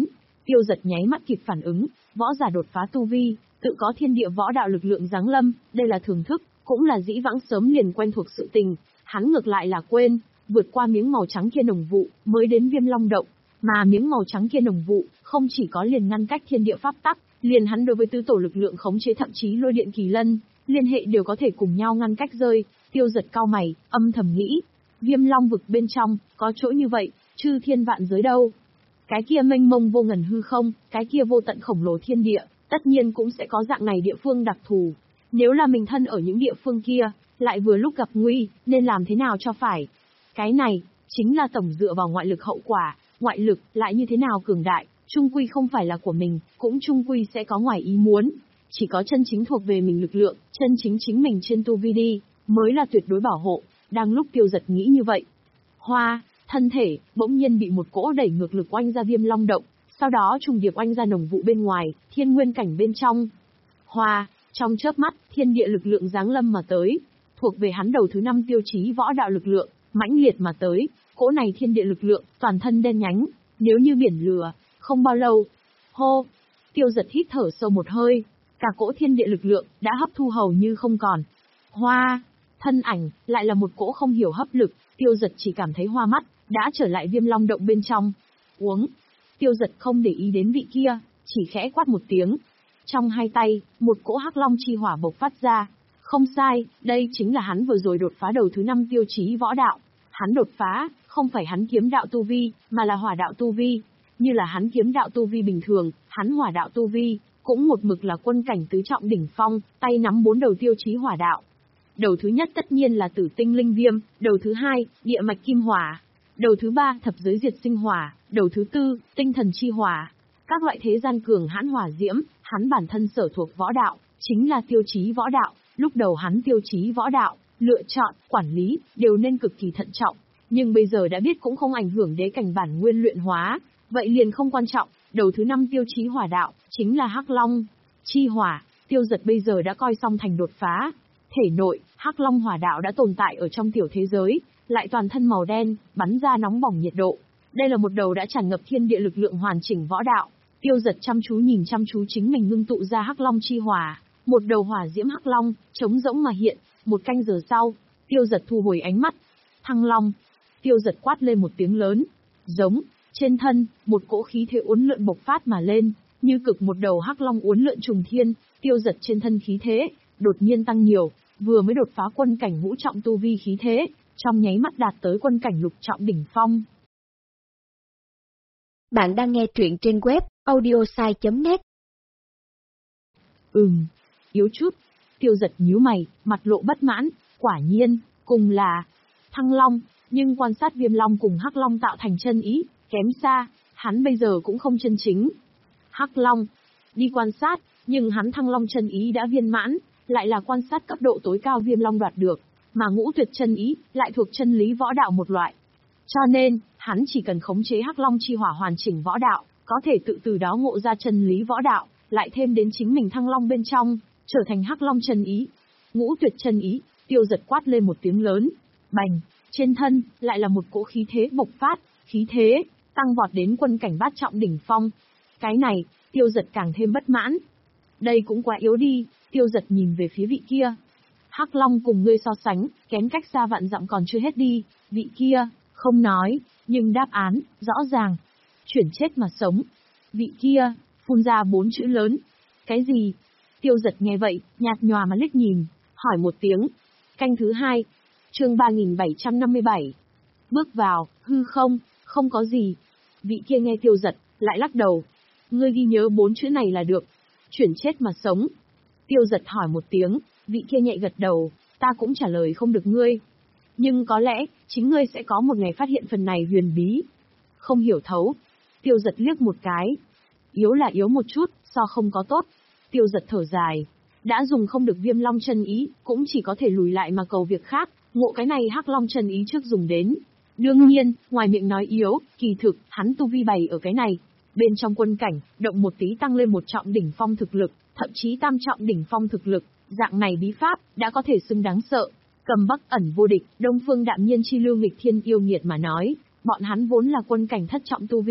Tiêu Dật nháy mắt kịp phản ứng, võ giả đột phá tu vi, tự có thiên địa võ đạo lực lượng giáng lâm, đây là thường thức, cũng là dĩ vãng sớm liền quen thuộc sự tình, hắn ngược lại là quên, vượt qua miếng màu trắng kia nồng vụ, mới đến Viêm Long động, mà miếng màu trắng kia nồng vụ, không chỉ có liền ngăn cách thiên địa pháp tắc, liền hắn đối với tứ tổ lực lượng khống chế thậm chí lôi điện kỳ lân, liên hệ đều có thể cùng nhau ngăn cách rơi. Tiêu Dật cau mày, âm thầm nghĩ, Viêm Long vực bên trong, có chỗ như vậy, chư thiên vạn giới đâu? Cái kia mênh mông vô ngần hư không, cái kia vô tận khổng lồ thiên địa, tất nhiên cũng sẽ có dạng này địa phương đặc thù. Nếu là mình thân ở những địa phương kia, lại vừa lúc gặp nguy, nên làm thế nào cho phải? Cái này, chính là tổng dựa vào ngoại lực hậu quả, ngoại lực lại như thế nào cường đại, chung quy không phải là của mình, cũng chung quy sẽ có ngoài ý muốn. Chỉ có chân chính thuộc về mình lực lượng, chân chính chính mình trên tu vi đi, mới là tuyệt đối bảo hộ. Đang lúc Tiêu Dật nghĩ như vậy, hoa, thân thể, bỗng nhiên bị một cỗ đẩy ngược lực oanh ra Viêm Long động, sau đó trùng điệp oanh ra nồng vụ bên ngoài, thiên nguyên cảnh bên trong. Hoa, trong chớp mắt, thiên địa lực lượng giáng lâm mà tới, thuộc về hắn đầu thứ năm tiêu chí võ đạo lực lượng, mãnh liệt mà tới, cỗ này thiên địa lực lượng, toàn thân đen nhánh, nếu như biển lửa, không bao lâu. Hô, Tiêu Dật hít thở sâu một hơi, cả cỗ thiên địa lực lượng đã hấp thu hầu như không còn. Hoa, thân ảnh, lại là một cỗ không hiểu hấp lực, Tiêu Dật chỉ cảm thấy hoa mắt, đã trở lại Viêm Long động bên trong. Uống. Tiêu Dật không để ý đến vị kia, chỉ khẽ quát một tiếng. Trong hai tay, một cỗ hắc long chi hỏa bộc phát ra. Không sai, đây chính là hắn vừa rồi đột phá đầu thứ năm tiêu chí võ đạo. Hắn đột phá, không phải hắn kiếm đạo tu vi, mà là hỏa đạo tu vi. Như là hắn kiếm đạo tu vi bình thường, hắn hỏa đạo tu vi, cũng một mực là quân cảnh tứ trọng đỉnh phong, tay nắm bốn đầu tiêu chí hỏa đạo. Đầu thứ nhất tất nhiên là tử tinh linh viêm, đầu thứ hai, địa mạch kim hỏa, đầu thứ ba, thập giới diệt sinh hỏa, đầu thứ tư, tinh thần chi hỏa. Các loại thế gian cường hãn hỏa diễm, hắn bản thân sở thuộc võ đạo, chính là tiêu chí võ đạo. Lúc đầu hắn tiêu chí võ đạo, lựa chọn, quản lý, đều nên cực kỳ thận trọng. Nhưng bây giờ đã biết cũng không ảnh hưởng đế cảnh bản nguyên luyện hóa, vậy liền không quan trọng. Đầu thứ năm tiêu chí hỏa đạo, chính là hắc long chi hỏa. Tiêu Dật bây giờ đã coi xong thành đột phá. Thể nội, hắc long hỏa đạo đã tồn tại ở trong tiểu thế giới, lại toàn thân màu đen, bắn ra nóng bỏng nhiệt độ. Đây là một đầu đã tràn ngập thiên địa lực lượng hoàn chỉnh võ đạo. Tiêu Dật chăm chú nhìn chăm chú chính mình ngưng tụ ra hắc long chi hỏa, một đầu hỏa diễm hắc long, trống rỗng mà hiện. Một canh giờ sau, Tiêu Dật thu hồi ánh mắt. Thăng long. Tiêu Dật quát lên một tiếng lớn, giống. Trên thân, một cỗ khí thế uốn lượn bộc phát mà lên, như cực một đầu hắc long uốn lượn trùng thiên. Tiêu Dật trên thân khí thế đột nhiên tăng nhiều, vừa mới đột phá quân cảnh ngũ trọng tu vi khí thế, trong nháy mắt đạt tới quân cảnh lục trọng đỉnh phong. Bạn đang nghe truyện trên web audiosai chấm net. Ừm, yếu chút. Tiêu Dật nhíu mày, mặt lộ bất mãn, quả nhiên, cùng là Thăng Long, nhưng quan sát Viêm Long cùng Hắc Long tạo thành chân ý, kém xa, hắn bây giờ cũng không chân chính. Hắc Long, đi quan sát, nhưng hắn Thăng Long chân ý đã viên mãn, lại là quan sát cấp độ tối cao Viêm Long đoạt được, mà ngũ tuyệt chân ý, lại thuộc chân lý võ đạo một loại. Cho nên, hắn chỉ cần khống chế Hắc Long chi hỏa hoàn chỉnh võ đạo, có thể tự từ đó ngộ ra chân lý võ đạo, lại thêm đến chính mình Thăng Long bên trong, trở thành Hắc Long chân ý. Ngũ tuyệt chân ý, Tiêu Dật quát lên một tiếng lớn, bành, trên thân, lại là một cỗ khí thế bộc phát, khí thế, tăng vọt đến quân cảnh bát trọng đỉnh phong. Cái này, Tiêu Dật càng thêm bất mãn. Đây cũng quá yếu đi, Tiêu Dật nhìn về phía vị kia. Hắc Long cùng ngươi so sánh, kém cách xa vạn dặm còn chưa hết đi, vị kia, không nói, nhưng đáp án, rõ ràng. Chuyển chết mà sống. Vị kia, phun ra bốn chữ lớn. Cái gì? Tiêu Dật nghe vậy, nhạt nhòa mà liếc nhìn, hỏi một tiếng. Canh thứ hai, chương ba nghìn bảy trăm năm mươi bảy. Bước vào, hư không, không có gì. Vị kia nghe Tiêu Dật, lại lắc đầu. Ngươi ghi nhớ bốn chữ này là được. Chuyển chết mà sống. Tiêu Dật hỏi một tiếng, vị kia nhẹ gật đầu, ta cũng trả lời không được ngươi. Nhưng có lẽ, chính ngươi sẽ có một ngày phát hiện phần này huyền bí. Không hiểu thấu. Tiêu Dật liếc một cái. Yếu là yếu một chút, so không có tốt. Tiêu Dật thở dài. Đã dùng không được Viêm Long chân ý, cũng chỉ có thể lùi lại mà cầu việc khác, ngộ cái này Hắc Long chân ý trước dùng đến. Đương nhiên, ngoài miệng nói yếu, kỳ thực, hắn tu vi bày ở cái này. Bên trong quân cảnh, động một tí tăng lên một trọng đỉnh phong thực lực, thậm chí tam trọng đỉnh phong thực lực, dạng này bí pháp, đã có thể xưng đáng sợ. Cầm Bắc ẩn vô địch, Đông Phương đạm nhiên chi lưu nghịch thiên yêu nghiệt mà nói, bọn hắn vốn là quân cảnh thất trọng tu vi,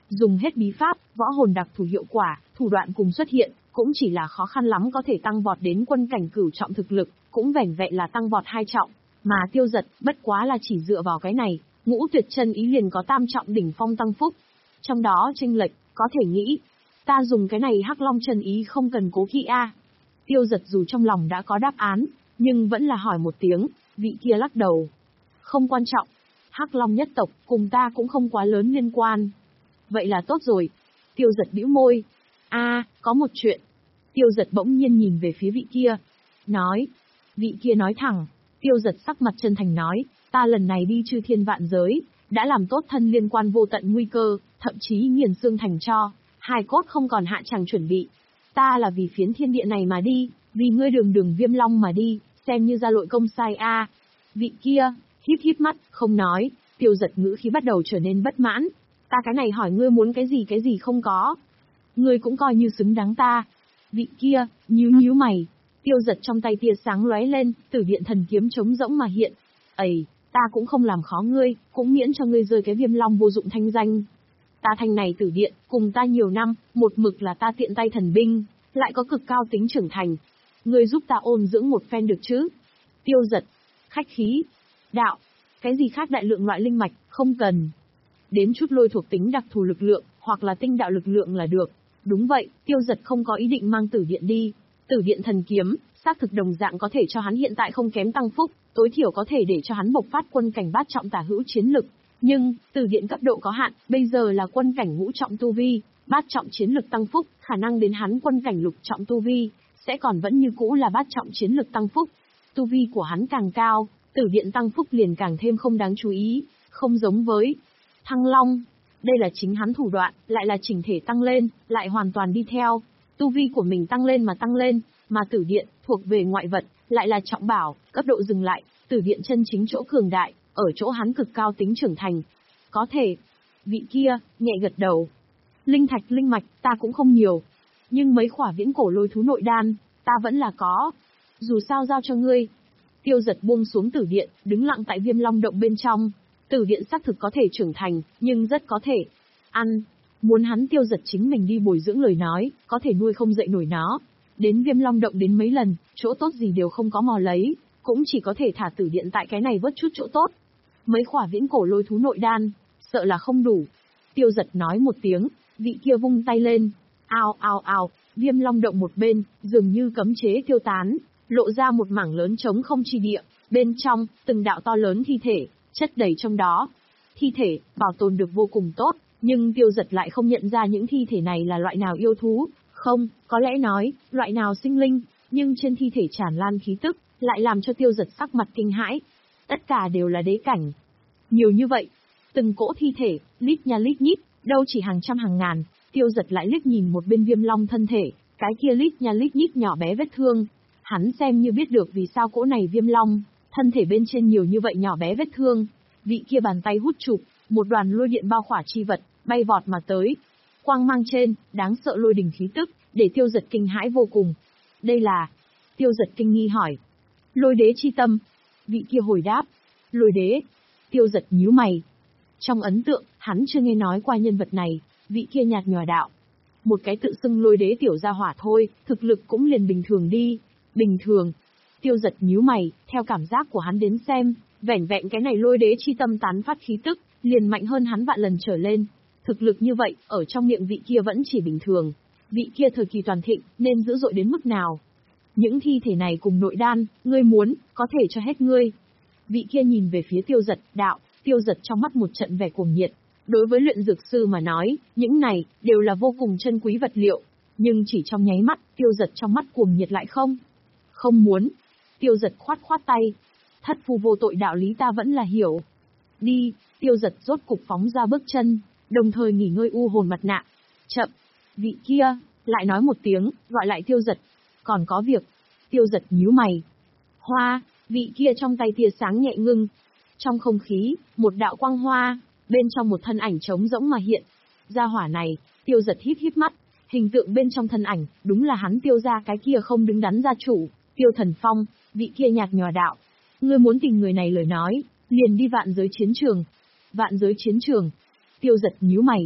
Dùng hết bí pháp, võ hồn đặc thù hiệu quả, thủ đoạn cùng xuất hiện, cũng chỉ là khó khăn lắm có thể tăng vọt đến quân cảnh cửu trọng thực lực, cũng vẻn vẹn là tăng vọt hai trọng, mà Tiêu Dật bất quá là chỉ dựa vào cái này, Ngũ Tuyệt Chân Ý liền có tam trọng đỉnh phong tăng phúc. Trong đó chênh lệch, có thể nghĩ, ta dùng cái này Hắc Long Chân Ý không cần cố kỵ a. Tiêu Dật dù trong lòng đã có đáp án, nhưng vẫn là hỏi một tiếng, vị kia lắc đầu. Không quan trọng, Hắc Long nhất tộc cùng ta cũng không quá lớn liên quan. Vậy là tốt rồi. Tiêu Dật bĩu môi. A, có một chuyện. Tiêu Dật bỗng nhiên nhìn về phía vị kia. Nói. Vị kia nói thẳng. Tiêu Dật sắc mặt chân thành nói, ta lần này đi chư thiên vạn giới, đã làm tốt thân liên quan vô tận nguy cơ, thậm chí nghiền xương thành tro, hài cốt không còn hạ chẳng chuẩn bị. Ta là vì phiến thiên địa này mà đi, vì ngươi đường đường Viêm Long mà đi, xem như ra lội công sai a. À. Vị kia, híp híp mắt, không nói. Tiêu Dật ngữ khí bắt đầu trở nên bất mãn. Ta cái này hỏi ngươi muốn cái gì cái gì không có. Ngươi cũng coi như xứng đáng ta. Vị kia, nhíu nhíu mày. Tiêu Dật trong tay tia sáng lóe lên, Tử Điện thần kiếm trống rỗng mà hiện. Ây, ta cũng không làm khó ngươi, cũng miễn cho ngươi rơi cái Viêm Long vô dụng thanh danh. Ta thanh này Tử Điện, cùng ta nhiều năm, một mực là ta tiện tay thần binh, lại có cực cao tính trưởng thành. Ngươi giúp ta ôn dưỡng một phen được chứ? Tiêu Dật, khách khí. Đạo, cái gì khác đại lượng loại linh mạch, không cần. Đến chút lôi thuộc tính đặc thù lực lượng, hoặc là tinh đạo lực lượng là được. Đúng vậy, Tiêu Dật không có ý định mang Tử Điện đi. Tử Điện thần kiếm, xác thực đồng dạng có thể cho hắn hiện tại không kém tăng phúc, tối thiểu có thể để cho hắn bộc phát quân cảnh bát trọng tả hữu chiến lực. Nhưng, Tử Điện cấp độ có hạn, bây giờ là quân cảnh ngũ trọng tu vi, bát trọng chiến lực tăng phúc, khả năng đến hắn quân cảnh lục trọng tu vi, sẽ còn vẫn như cũ là bát trọng chiến lực tăng phúc. Tu vi của hắn càng cao, Tử Điện tăng phúc liền càng thêm không đáng chú ý, không giống với Thăng Long. Đây là chính hắn thủ đoạn, lại là chỉnh thể tăng lên, lại hoàn toàn đi theo. Tu vi của mình tăng lên mà tăng lên, mà Tử Điện, thuộc về ngoại vật, lại là trọng bảo, cấp độ dừng lại, Tử Điện chân chính chỗ cường đại, ở chỗ hắn cực cao tính trưởng thành. Có thể. Vị kia, nhẹ gật đầu. Linh thạch linh mạch, ta cũng không nhiều. Nhưng mấy khỏa viễn cổ lôi thú nội đan, ta vẫn là có. Dù sao giao cho ngươi. Tiêu Dật buông xuống Tử Điện, đứng lặng tại Viêm Long động bên trong. Tử Điện xác thực có thể trưởng thành, nhưng rất có thể ăn. Muốn hắn Tiêu Dật chính mình đi bồi dưỡng lời nói, có thể nuôi không dậy nổi nó. Đến Viêm Long động đến mấy lần, chỗ tốt gì đều không có mò lấy, cũng chỉ có thể thả Tử Điện tại cái này vớt chút chỗ tốt. Mấy khỏa viễn cổ lôi thú nội đan, sợ là không đủ. Tiêu Dật nói một tiếng, vị kia vung tay lên. Ao ao ao, Viêm Long động một bên, dường như cấm chế tiêu tán, lộ ra một mảng lớn trống không chi địa. Bên trong, từng đạo to lớn thi thể, chất đầy trong đó. Thi thể, bảo tồn được vô cùng tốt, nhưng Tiêu Dật lại không nhận ra những thi thể này là loại nào yêu thú. Không, có lẽ nói, loại nào sinh linh, nhưng trên thi thể tràn lan khí tức, lại làm cho Tiêu Dật sắc mặt kinh hãi. Tất cả đều là đế cảnh. Nhiều như vậy, từng cỗ thi thể, lít nha lít nhít, đâu chỉ hàng trăm hàng ngàn. Tiêu Dật lại liếc nhìn một bên Viêm Long thân thể, cái kia lít nha lít nhít nhỏ bé vết thương. Hắn xem như biết được vì sao cỗ này Viêm Long, thân thể bên trên nhiều như vậy nhỏ bé vết thương. Vị kia bàn tay hút chụp, một đoàn lôi điện bao khỏa chi vật, bay vọt mà tới. Quang mang trên, đáng sợ lôi đình khí tức, để Tiêu Dật kinh hãi vô cùng. Đây là... Tiêu Dật kinh nghi hỏi. Lôi đế chi tâm. Vị kia hồi đáp. Lôi đế. Tiêu Dật nhíu mày. Trong ấn tượng, hắn chưa nghe nói qua nhân vật này, vị kia nhạt nhòa đạo. Một cái tự xưng lôi đế tiểu gia hỏa thôi, thực lực cũng liền bình thường đi. Bình thường. Tiêu Dật nhíu mày, theo cảm giác của hắn đến xem, vẻn vẹn cái này lôi đế chi tâm tán phát khí tức, liền mạnh hơn hắn vạn lần trở lên. Thực lực như vậy, ở trong miệng vị kia vẫn chỉ bình thường. Vị kia thời kỳ toàn thịnh, nên dữ dội đến mức nào? Những thi thể này cùng nội đan, ngươi muốn, có thể cho hết ngươi. Vị kia nhìn về phía Tiêu Dật, đạo, Tiêu Dật trong mắt một trận vẻ cuồng nhiệt. Đối với luyện dược sư mà nói, những này, đều là vô cùng chân quý vật liệu. Nhưng chỉ trong nháy mắt, Tiêu Dật trong mắt cuồng nhiệt lại không. Không muốn. Tiêu Dật khoát khoát tay. Thất phu vô tội đạo lý ta vẫn là hiểu. Đi, Tiêu Dật rốt cục phóng ra bước chân, đồng thời nghỉ ngơi u hồn mặt nạ. Chậm. Vị kia, lại nói một tiếng, gọi lại Tiêu Dật. Còn có việc. Tiêu Dật nhíu mày. Hoa, vị kia trong tay tia sáng nhẹ ngưng. Trong không khí, một đạo quang hoa, bên trong một thân ảnh trống rỗng mà hiện. Gia hỏa này, Tiêu Dật híp híp mắt, hình tượng bên trong thân ảnh, đúng là hắn Tiêu gia cái kia không đứng đắn gia chủ, Tiêu Thần Phong, vị kia nhạt nhòa đạo. Ngươi muốn tìm người này lời nói, liền đi vạn giới chiến trường. Vạn giới chiến trường. Tiêu Dật nhíu mày.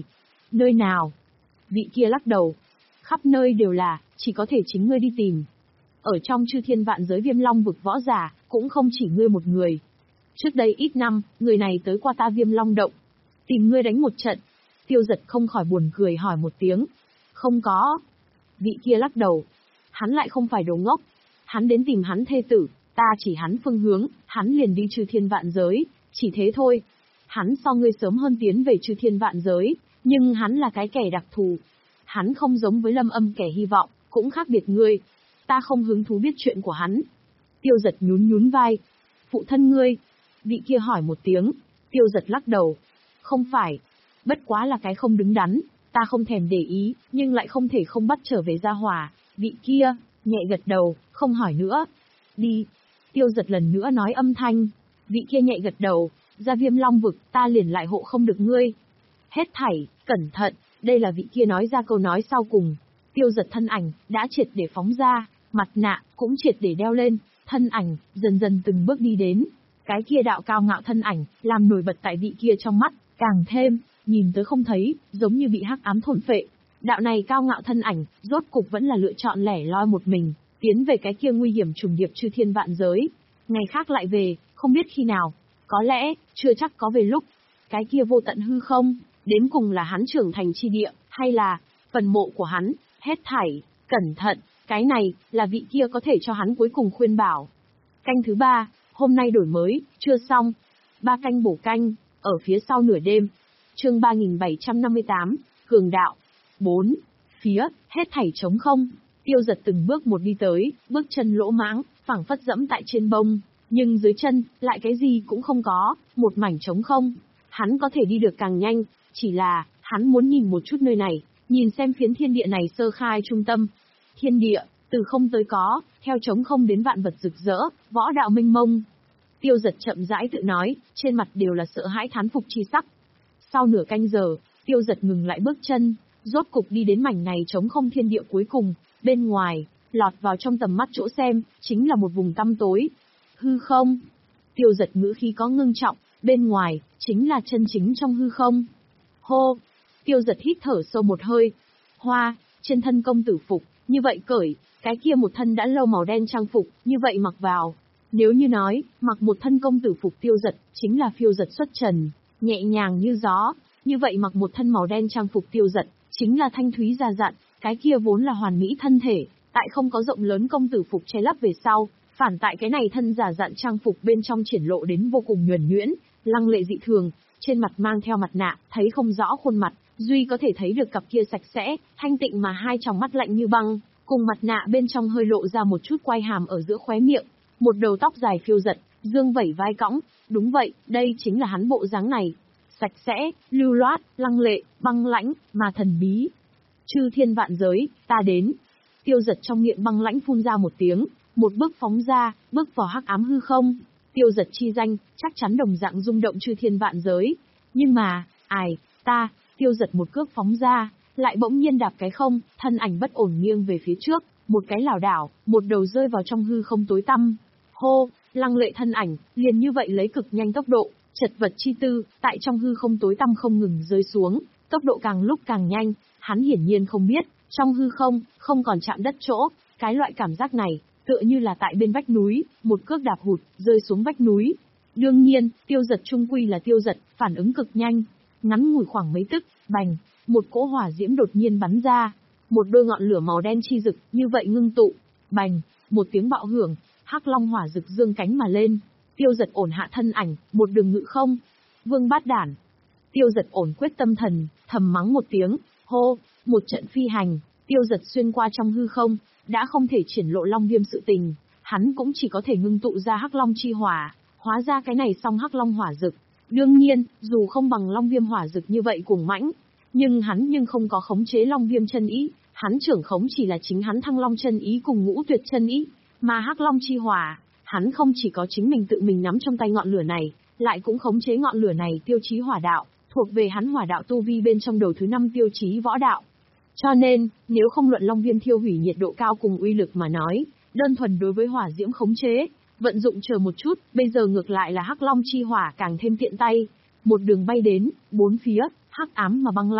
Nơi nào? Vị kia lắc đầu. Khắp nơi đều là, chỉ có thể chính ngươi đi tìm. Ở trong chư thiên vạn giới Viêm Long vực võ giả, cũng không chỉ ngươi một người. Trước đây ít năm, người này tới qua ta Viêm Long động. Tìm ngươi đánh một trận. Tiêu Giật không khỏi buồn cười hỏi một tiếng. Không có. Vị kia lắc đầu. Hắn lại không phải đồ ngốc. Hắn đến tìm hắn thê tử, ta chỉ hắn phương hướng, hắn liền đi chư thiên vạn giới, chỉ thế thôi. Hắn so ngươi sớm hơn tiến về chư thiên vạn giới, nhưng hắn là cái kẻ đặc thù. Hắn không giống với Lâm Âm kẻ hy vọng, cũng khác biệt ngươi. Ta không hứng thú biết chuyện của hắn. Tiêu Giật nhún nhún vai. Phụ thân ngươi? Vị kia hỏi một tiếng. Tiêu Giật lắc đầu. Không phải. Bất quá là cái không đứng đắn, ta không thèm để ý, nhưng lại không thể không bắt trở về Gia Hòa. Vị kia, nhẹ gật đầu, không hỏi nữa. Đi. Tiêu Giật lần nữa nói âm thanh. Vị kia nhẹ gật đầu. Ra Viêm Long vực, ta liền lại hộ không được ngươi. Hết thảy, cẩn thận, đây là vị kia nói ra câu nói sau cùng. Tiêu Giật thân ảnh, đã triệt để phóng ra, mặt nạ, cũng triệt để đeo lên, thân ảnh, dần dần từng bước đi đến. Cái kia đạo cao ngạo thân ảnh, làm nổi bật tại vị kia trong mắt, càng thêm, nhìn tới không thấy, giống như bị hắc ám thôn phệ. Đạo này cao ngạo thân ảnh, rốt cục vẫn là lựa chọn lẻ loi một mình, tiến về cái kia nguy hiểm trùng điệp chư thiên vạn giới. Ngày khác lại về, không biết khi nào, có lẽ, chưa chắc có về lúc. Cái kia vô tận hư không, đến cùng là hắn trưởng thành chi địa, hay là phần mộ của hắn, hết thảy, cẩn thận, cái này, là vị kia có thể cho hắn cuối cùng khuyên bảo. Canh thứ ba, hôm nay đổi mới, chưa xong. Ba canh bổ canh, ở phía sau nửa đêm. Chương ba nghìn bảy trăm năm mươi tám, Cường đạo. bốn. Phía, hết thảy trống không. Tiêu Giật từng bước một đi tới, bước chân lỗ mãng, phảng phất dẫm tại trên bông. Nhưng dưới chân, lại cái gì cũng không có, một mảnh trống không. Hắn có thể đi được càng nhanh, chỉ là, hắn muốn nhìn một chút nơi này, nhìn xem phiến thiên địa này sơ khai trung tâm. Thiên địa, từ không tới có, theo trống không đến vạn vật rực rỡ, võ đạo mênh mông. Tiêu Giật chậm rãi tự nói, trên mặt đều là sợ hãi thán phục chi sắc. Sau nửa canh giờ, Tiêu Giật ngừng lại bước chân, rốt cục đi đến mảnh này trống không thiên địa cuối cùng, bên ngoài, lọt vào trong tầm mắt chỗ xem, chính là một vùng tăm tối. Hư không. Tiêu Giật ngữ khí có ngưng trọng, bên ngoài, chính là chân chính trong hư không. Hô. Tiêu Giật hít thở sâu một hơi. Hoa, trên thân công tử phục, như vậy cởi, cái kia một thân đã lâu màu đen trang phục, như vậy mặc vào. Nếu như nói, mặc một thân công tử phục Tiêu Giật, chính là phiêu giật xuất trần, nhẹ nhàng như gió, như vậy mặc một thân màu đen trang phục Tiêu Giật, chính là thanh thúy già dặn, cái kia vốn là hoàn mỹ thân thể, tại không có rộng lớn công tử phục che lấp về sau, phản tại cái này thân già dặn trang phục bên trong triển lộ đến vô cùng nhuần nhuyễn, lăng lệ dị thường, trên mặt mang theo mặt nạ, thấy không rõ khuôn mặt, duy có thể thấy được cặp kia sạch sẽ, thanh tịnh mà hai tròng mắt lạnh như băng, cùng mặt nạ bên trong hơi lộ ra một chút quai hàm ở giữa khóe miệng, một đầu tóc dài phiêu giật, dương vẩy vai cõng, đúng vậy, đây chính là hắn bộ dáng này, sạch sẽ, lưu loát, lăng lệ, băng lãnh, mà thần bí. Chư thiên vạn giới, ta đến. Tiêu Giật trong miệng băng lãnh phun ra một tiếng, một bước phóng ra, bước vào hắc ám hư không. Tiêu Giật chi danh, chắc chắn đồng dạng rung động chư thiên vạn giới. Nhưng mà, ai, ta, Tiêu Giật một cước phóng ra, lại bỗng nhiên đạp cái không, thân ảnh bất ổn nghiêng về phía trước, một cái lảo đảo, một đầu rơi vào trong hư không tối tăm. Hô, lăng lệ thân ảnh, liền như vậy lấy cực nhanh tốc độ, chật vật chi tư, tại trong hư không tối tăm không ngừng rơi xuống, tốc độ càng lúc càng nhanh, hắn hiển nhiên không biết, trong hư không, không còn chạm đất chỗ, cái loại cảm giác này, tựa như là tại bên vách núi, một cước đạp hụt, rơi xuống vách núi. Đương nhiên, Tiêu Giật trung quy là Tiêu Giật, phản ứng cực nhanh, ngắn ngủi khoảng mấy tức, bành, một cỗ hỏa diễm đột nhiên bắn ra, một đôi ngọn lửa màu đen chi rực, như vậy ngưng tụ, bành, một tiếng bạo hưởng, hắc long hỏa rực dương cánh mà lên. Tiêu Giật ổn hạ thân ảnh, một đường ngự không. Vương bát đản. Tiêu Giật ổn quyết tâm thần, thầm mắng một tiếng, hô, một trận phi hành, Tiêu Giật xuyên qua trong hư không, đã không thể triển lộ long viêm sự tình, hắn cũng chỉ có thể ngưng tụ ra hắc long chi hỏa, hóa ra cái này xong hắc long hỏa rực. Đương nhiên, dù không bằng long viêm hỏa rực như vậy cuồng mãnh, nhưng hắn nhưng không có khống chế long viêm chân ý, hắn trưởng khống chỉ là chính hắn thăng long chân ý cùng ngũ tuyệt chân ý, mà hắc long chi hỏa, hắn không chỉ có chính mình tự mình nắm trong tay ngọn lửa này, lại cũng khống chế ngọn lửa này tiêu chí hỏa đạo, thuộc về hắn hỏa đạo tu vi bên trong đầu thứ năm tiêu chí võ đạo. Cho nên, nếu không luận long viêm thiêu hủy nhiệt độ cao cùng uy lực mà nói, đơn thuần đối với hỏa diễm khống chế, vận dụng chờ một chút, bây giờ ngược lại là hắc long chi hỏa càng thêm tiện tay, một đường bay đến, bốn phía, hắc ám mà băng lãnh,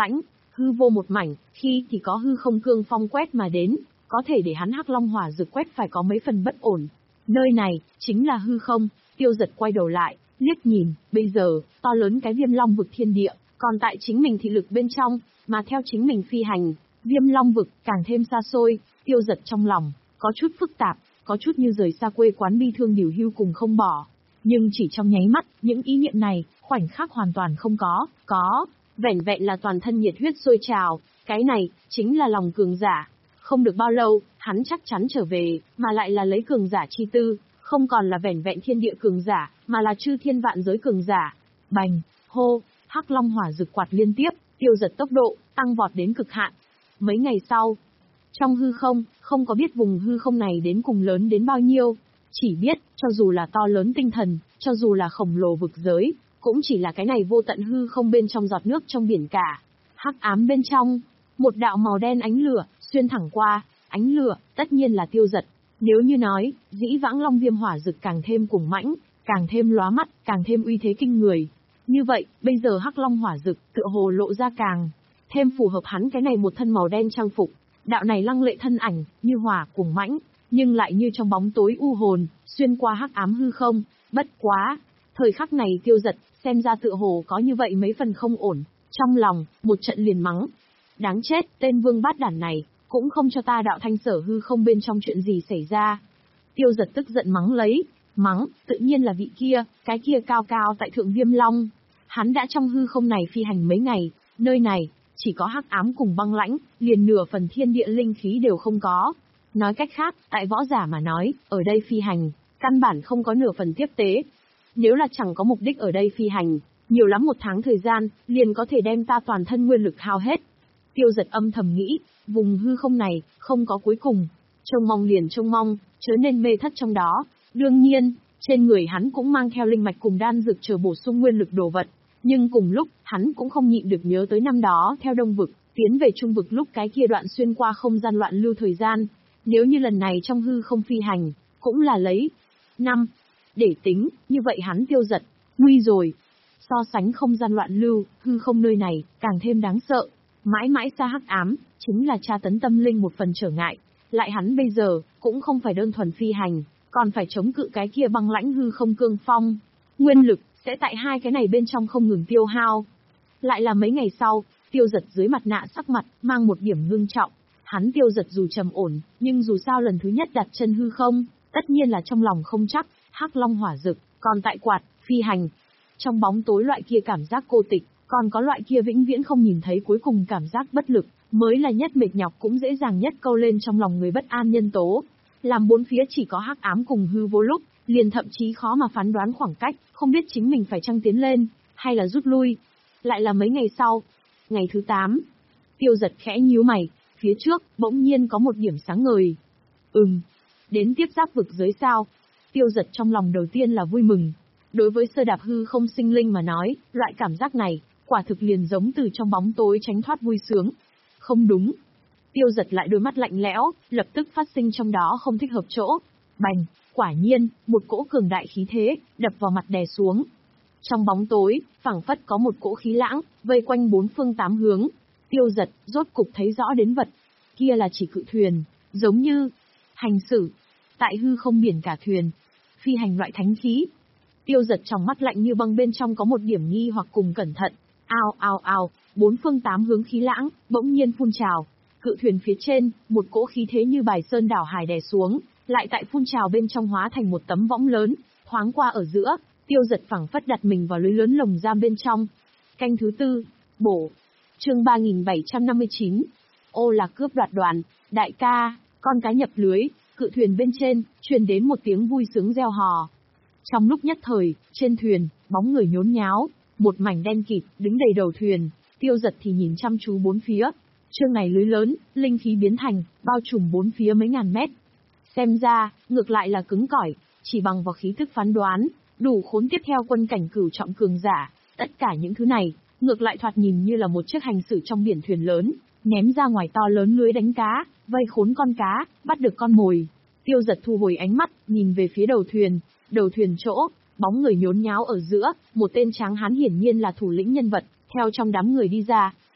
hư vô một mảnh, khi thì có hư không cương phong quét mà đến, có thể để hắn Hắc Long Hỏa Dực quét phải có mấy phần bất ổn. Nơi này, chính là hư không. Tiêu Giật quay đầu lại, liếc nhìn, bây giờ, to lớn cái Viêm Long vực thiên địa, còn tại chính mình thị lực bên trong, mà theo chính mình phi hành, Viêm Long vực càng thêm xa xôi. Tiêu Giật trong lòng có chút phức tạp, có chút như rời xa quê quán bi thương điều hưu cùng không bỏ. Nhưng chỉ trong nháy mắt, những ý niệm này, khoảnh khắc hoàn toàn không có, có, vẻn vẹn là toàn thân nhiệt huyết sôi trào, cái này, chính là lòng cường giả. Không được bao lâu, hắn chắc chắn trở về, mà lại là lấy cường giả chi tư, không còn là vẻn vẹn thiên địa cường giả, mà là chư thiên vạn giới cường giả. Bành, hô, Hắc Long Hỏa Dực quạt liên tiếp, Tiêu Giật tốc độ, tăng vọt đến cực hạn. Mấy ngày sau, trong hư không, không có biết vùng hư không này đến cùng lớn đến bao nhiêu. Chỉ biết, cho dù là to lớn tinh thần, cho dù là khổng lồ vực giới, cũng chỉ là cái này vô tận hư không bên trong giọt nước trong biển cả. Hắc ám bên trong, một đạo màu đen ánh lửa, xuyên thẳng qua, ánh lửa, tất nhiên là Tiêu Giật. Nếu như nói, dĩ vãng Long Viêm Hỏa Dực càng thêm cuồng mãnh, càng thêm lóa mắt, càng thêm uy thế kinh người. Như vậy, bây giờ Hắc Long Hỏa Dực, tựa hồ lộ ra càng thêm phù hợp hắn cái này một thân màu đen trang phục. Đạo này lăng lệ thân ảnh, như hỏa cuồng mãnh, nhưng lại như trong bóng tối u hồn, xuyên qua hắc ám hư không. Bất quá, thời khắc này Tiêu Giật, xem ra tựa hồ có như vậy mấy phần không ổn. Trong lòng, một trận liền mắng. Đáng chết, tên vương bát đản này, cũng không cho ta đạo thanh sở hư không bên trong chuyện gì xảy ra. Tiêu Giật tức giận mắng lấy, mắng, tự nhiên là vị kia, cái kia cao cao tại thượng Viêm Long. Hắn đã trong hư không này phi hành mấy ngày, nơi này, chỉ có hắc ám cùng băng lãnh, liền nửa phần thiên địa linh khí đều không có. Nói cách khác, tại võ giả mà nói, ở đây phi hành, căn bản không có nửa phần tiếp tế. Nếu là chẳng có mục đích ở đây phi hành, nhiều lắm một tháng thời gian, liền có thể đem ta toàn thân nguyên lực hao hết. Tiêu Giật âm thầm nghĩ, vùng hư không này, không có cuối cùng. Trông mong liền trông mong, chớ nên mê thất trong đó. Đương nhiên, trên người hắn cũng mang theo linh mạch cùng đan dược chờ bổ sung nguyên lực đồ vật. Nhưng cùng lúc, hắn cũng không nhịn được nhớ tới năm đó theo Đông Vực, tiến về Trung Vực lúc cái kia đoạn xuyên qua không gian loạn lưu thời gian. Nếu như lần này trong hư không phi hành, cũng là lấy năm để tính, như vậy hắn Tiêu Giật, nguy rồi. So sánh không gian loạn lưu, hư không nơi này, càng thêm đáng sợ. Mãi mãi xa hắc ám, chính là tra tấn tâm linh một phần trở ngại. Lại hắn bây giờ, cũng không phải đơn thuần phi hành, còn phải chống cự cái kia băng lãnh hư không cương phong. Nguyên lực, sẽ tại hai cái này bên trong không ngừng tiêu hao. Lại là mấy ngày sau, Tiêu Giật dưới mặt nạ sắc mặt, mang một điểm ngưng trọng. Hắn Tiêu Giật dù trầm ổn, nhưng dù sao lần thứ nhất đặt chân hư không, tất nhiên là trong lòng không chắc. Hắc Long Hỏa Dực, còn tại quạt, phi hành. Trong bóng tối loại kia cảm giác cô tịch, còn có loại kia vĩnh viễn không nhìn thấy cuối cùng cảm giác bất lực, mới là nhất mệt nhọc cũng dễ dàng nhất câu lên trong lòng người bất an nhân tố. Làm bốn phía chỉ có hắc ám cùng hư vô lúc, liền thậm chí khó mà phán đoán khoảng cách, không biết chính mình phải chăng tiến lên, hay là rút lui. Lại là mấy ngày sau, ngày thứ tám, Tiêu Giật khẽ nhíu mày, phía trước, bỗng nhiên có một điểm sáng ngời. Ừm, đến tiếp giáp vực giới sao? Tiêu Giật trong lòng đầu tiên là vui mừng. Đối với sơ đạp hư không sinh linh mà nói, loại cảm giác này, quả thực liền giống từ trong bóng tối tránh thoát vui sướng. Không đúng. Tiêu Giật lại đôi mắt lạnh lẽo, lập tức phát sinh trong đó không thích hợp chỗ. Bành, quả nhiên, một cỗ cường đại khí thế, đập vào mặt đè xuống. Trong bóng tối, phảng phất có một cỗ khí lãng, vây quanh bốn phương tám hướng. Tiêu Giật, rốt cục thấy rõ đến vật. Kia là chỉ cự thuyền, giống như hành xử. Tại hư không biển cả thuyền, phi hành loại thánh khí. Tiêu Giật trong mắt lạnh như băng bên trong có một điểm nghi hoặc cùng cẩn thận. Ao ao ao, bốn phương tám hướng khí lãng, bỗng nhiên phun trào. Cự thuyền phía trên, một cỗ khí thế như bài sơn đảo hải đè xuống, lại tại phun trào bên trong hóa thành một tấm võng lớn, thoáng qua ở giữa, Tiêu Giật phảng phất đặt mình vào lưới lớn lồng giam bên trong. Canh thứ tư, bổ. Chương ba nghìn bảy trăm năm mươi chín. Ô Lạc cướp đoạt đoàn, đại ca, con cá nhập lưới, cự thuyền bên trên, truyền đến một tiếng vui sướng reo hò. Trong lúc nhất thời, trên thuyền, bóng người nhốn nháo, một mảnh đen kịt, đứng đầy đầu thuyền, Tiêu Giật thì nhìn chăm chú bốn phía. Chương này lưới lớn, linh khí biến thành, bao trùm bốn phía mấy ngàn mét. Xem ra, ngược lại là cứng cỏi, chỉ bằng vào khí thức phán đoán, đủ khốn tiếp theo quân cảnh cửu trọng cường giả. Tất cả những thứ này, ngược lại thoạt nhìn như là một chiếc hành xử trong biển thuyền lớn, ném ra ngoài to lớn lưới đánh cá, vây khốn con cá, bắt được con mồi. Tiêu Giật thu hồi ánh mắt, nhìn về phía đầu thuyền, đầu thuyền chỗ, bóng người nhốn nháo ở giữa, một tên tráng hán hiển nhiên là thủ lĩnh nhân vật, theo trong đám người đi ra,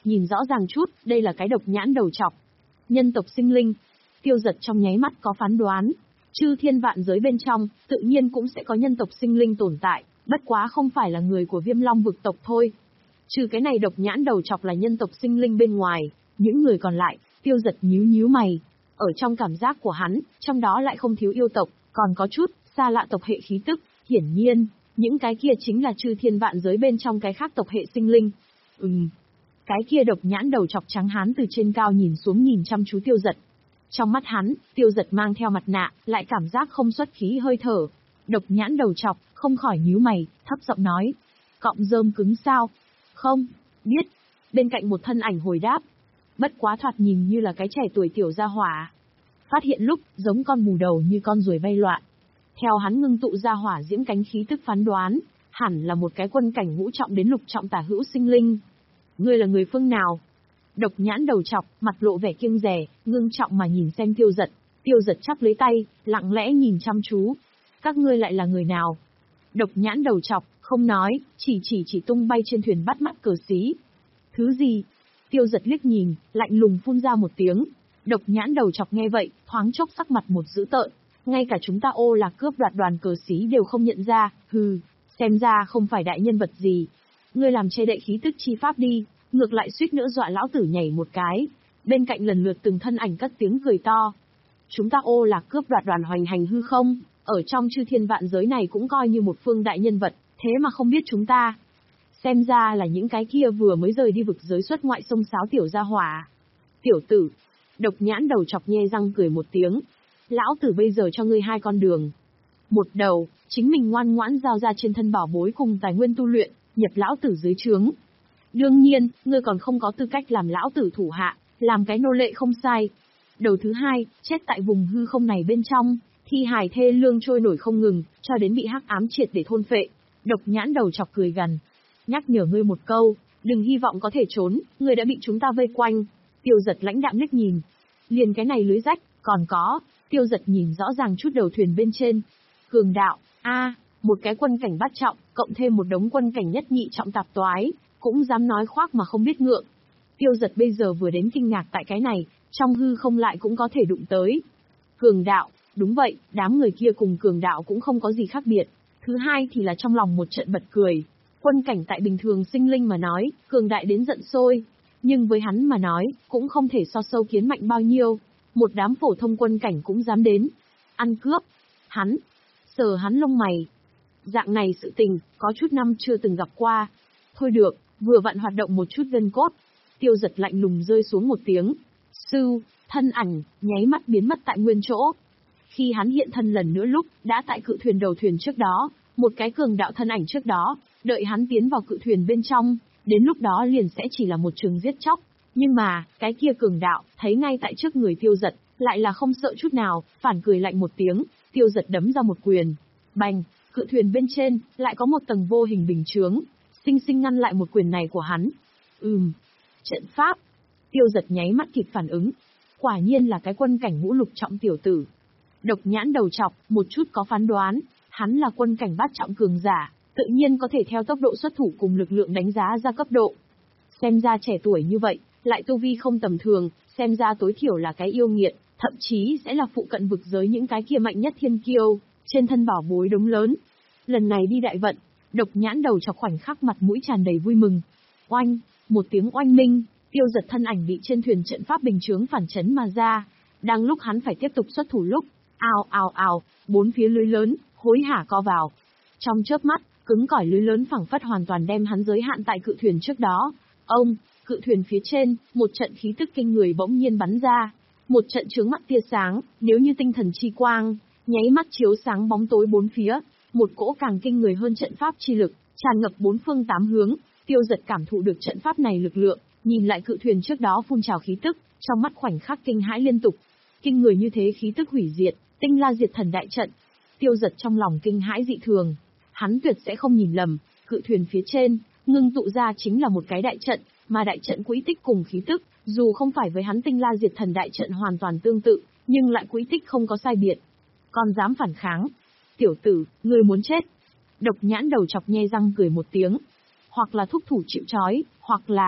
nhìn rõ ràng chút, đây là cái độc nhãn đầu trọc. Nhân tộc sinh linh. Tiêu Dật trong nháy mắt có phán đoán. Chư thiên vạn giới bên trong, tự nhiên cũng sẽ có nhân tộc sinh linh tồn tại, bất quá không phải là người của Viêm Long vực tộc thôi. Trừ cái này độc nhãn đầu trọc là nhân tộc sinh linh bên ngoài, những người còn lại, Tiêu Dật nhíu nhíu mày. Ở trong cảm giác của hắn, trong đó lại không thiếu yêu tộc, còn có chút, xa lạ tộc hệ khí tức, hiển nhiên, những cái kia chính là chư thiên vạn giới bên trong cái khác tộc hệ sinh linh. Ừm. Cái kia độc nhãn đầu trọc trắng hán từ trên cao nhìn xuống nhìn chăm chú Tiêu Dật. Trong mắt hắn, Tiêu Dật mang theo mặt nạ, lại cảm giác không xuất khí hơi thở. Độc nhãn đầu trọc, không khỏi nhíu mày, thấp giọng nói. Cọng rơm cứng sao? Không, biết. Bên cạnh một thân ảnh hồi đáp. Bất quá thoạt nhìn như là cái trẻ tuổi tiểu gia hỏa. Phát hiện lúc, giống con mù đầu như con ruồi bay loạn. Theo hắn ngưng tụ ra hỏa diễm cánh khí tức phán đoán, hẳn là một cái quân cảnh ngũ trọng đến lục trọng tả hữu sinh linh. Ngươi là người phương nào? Độc nhãn đầu trọc, mặt lộ vẻ kiêng dè, ngưng trọng mà nhìn xem Tiêu Dật. Tiêu Dật chắp lấy tay, lặng lẽ nhìn chăm chú. Các ngươi lại là người nào? Độc nhãn đầu trọc, không nói, chỉ chỉ chỉ tung bay trên thuyền bắt mắt cờ xí. Thứ gì? Tiêu Dật liếc nhìn, lạnh lùng phun ra một tiếng. Độc nhãn đầu trọc nghe vậy, thoáng chốc sắc mặt một dữ tợn. Ngay cả chúng ta ô là cướp đoạt đoàn cờ xí đều không nhận ra, hừ, xem ra không phải đại nhân vật gì. Ngươi làm che đậy khí tức chi pháp đi, ngược lại suýt nữa dọa lão tử nhảy một cái. Bên cạnh lần lượt từng thân ảnh cất tiếng cười to. Chúng ta ô là cướp đoạt đoàn hoành hành hư không, ở trong chư thiên vạn giới này cũng coi như một phương đại nhân vật, thế mà không biết chúng ta. Xem ra là những cái kia vừa mới rời đi vực giới xuất ngoại sông sáo tiểu gia hỏa. Tiểu tử, độc nhãn đầu chọc nhe răng cười một tiếng. Lão tử bây giờ cho ngươi hai con đường. Một đầu, chính mình ngoan ngoãn giao ra trên thân bảo bối cùng tài nguyên tu luyện, nhập lão tử dưới trướng. Đương nhiên, ngươi còn không có tư cách làm lão tử thủ hạ, làm cái nô lệ không sai. Đầu thứ hai, chết tại vùng hư không này bên trong, thi hài thê lương trôi nổi không ngừng, cho đến bị hắc ám triệt để thôn phệ. Độc nhãn đầu chọc cười gằn. Nhắc nhở ngươi một câu, đừng hy vọng có thể trốn, ngươi đã bị chúng ta vây quanh. Tiêu Dật lãnh đạm liếc nhìn. Liền cái này lưới rách, còn có, Tiêu Dật nhìn rõ ràng chút đầu thuyền bên trên. Cường đạo, a, một cái quân cảnh bát trọng, cộng thêm một đống quân cảnh nhất nhị trọng tạp toái, cũng dám nói khoác mà không biết ngượng. Tiêu Dật bây giờ vừa đến kinh ngạc tại cái này, trong hư không lại cũng có thể đụng tới. Cường đạo, đúng vậy, đám người kia cùng cường đạo cũng không có gì khác biệt. Thứ hai thì là trong lòng một trận bật cười. Quân cảnh tại bình thường sinh linh mà nói, cường đại đến giận sôi. Nhưng với hắn mà nói, cũng không thể so sâu kiến mạnh bao nhiêu. Một đám phổ thông quân cảnh cũng dám đến. Ăn cướp. Hắn. Sờ hắn lông mày. Dạng này sự tình, có chút năm chưa từng gặp qua. Thôi được, vừa vặn hoạt động một chút gân cốt. Tiêu Dật lạnh lùng rơi xuống một tiếng. Sư, thân ảnh, nháy mắt biến mất tại nguyên chỗ. Khi hắn hiện thân lần nữa lúc, đã tại cự thuyền đầu thuyền trước đó, một cái cường đạo thân ảnh trước đó, đợi hắn tiến vào cự thuyền bên trong, đến lúc đó liền sẽ chỉ là một trường giết chóc. Nhưng mà, cái kia cường đạo, thấy ngay tại trước người Tiêu Dật, lại là không sợ chút nào, phản cười lạnh một tiếng, Tiêu Dật đấm ra một quyền. Bành, cự thuyền bên trên, lại có một tầng vô hình bình chướng, sinh sinh ngăn lại một quyền này của hắn. Ừm, trận pháp. Tiêu Dật nháy mắt kịp phản ứng. Quả nhiên là cái quân cảnh ngũ lục trọng tiểu tử. Độc nhãn đầu trọc, một chút có phán đoán, hắn là quân cảnh bát trọng cường giả, tự nhiên có thể theo tốc độ xuất thủ cùng lực lượng đánh giá ra cấp độ. Xem ra trẻ tuổi như vậy, lại tu vi không tầm thường, xem ra tối thiểu là cái yêu nghiệt, thậm chí sẽ là phụ cận vực giới những cái kia mạnh nhất thiên kiêu, trên thân bảo bối đống lớn. Lần này đi đại vận, độc nhãn đầu chọc khoảnh khắc mặt mũi tràn đầy vui mừng. Oanh, một tiếng oanh minh, Tiêu Dật thân ảnh bị trên thuyền trận pháp bình chướng phản chấn mà ra. Đang lúc hắn phải tiếp tục xuất thủ lúc, ào ào ào, bốn phía lưới lớn, hối hả co vào. Trong chớp mắt, cứng cỏi lưới lớn phẳng phất hoàn toàn đem hắn giới hạn tại cự thuyền trước đó. Ông, cự thuyền phía trên, một trận khí tức kinh người bỗng nhiên bắn ra. Một trận chướng mắt tia sáng, nếu như tinh thần chi quang, nháy mắt chiếu sáng bóng tối bốn phía. Một cỗ càng kinh người hơn trận pháp chi lực, tràn ngập bốn phương tám hướng. Tiêu Dật cảm thụ được trận pháp này lực lượng, nhìn lại cự thuyền trước đó phun trào khí tức, trong mắt khoảnh khắc kinh hãi liên tục. Kinh người như thế khí tức hủy diệt, tinh la diệt thần đại trận. Tiêu Dật trong lòng kinh hãi dị thường. Hắn tuyệt sẽ không nhìn lầm, cự thuyền phía trên, ngưng tụ ra chính là một cái đại trận, mà đại trận quỹ tích cùng khí tức, dù không phải với hắn tinh la diệt thần đại trận hoàn toàn tương tự, nhưng lại quỹ tích không có sai biệt. Còn dám phản kháng? Tiểu tử, ngươi muốn chết. Độc nhãn đầu chọc nhe răng cười một tiếng. Hoặc là thúc thủ chịu trói, hoặc là...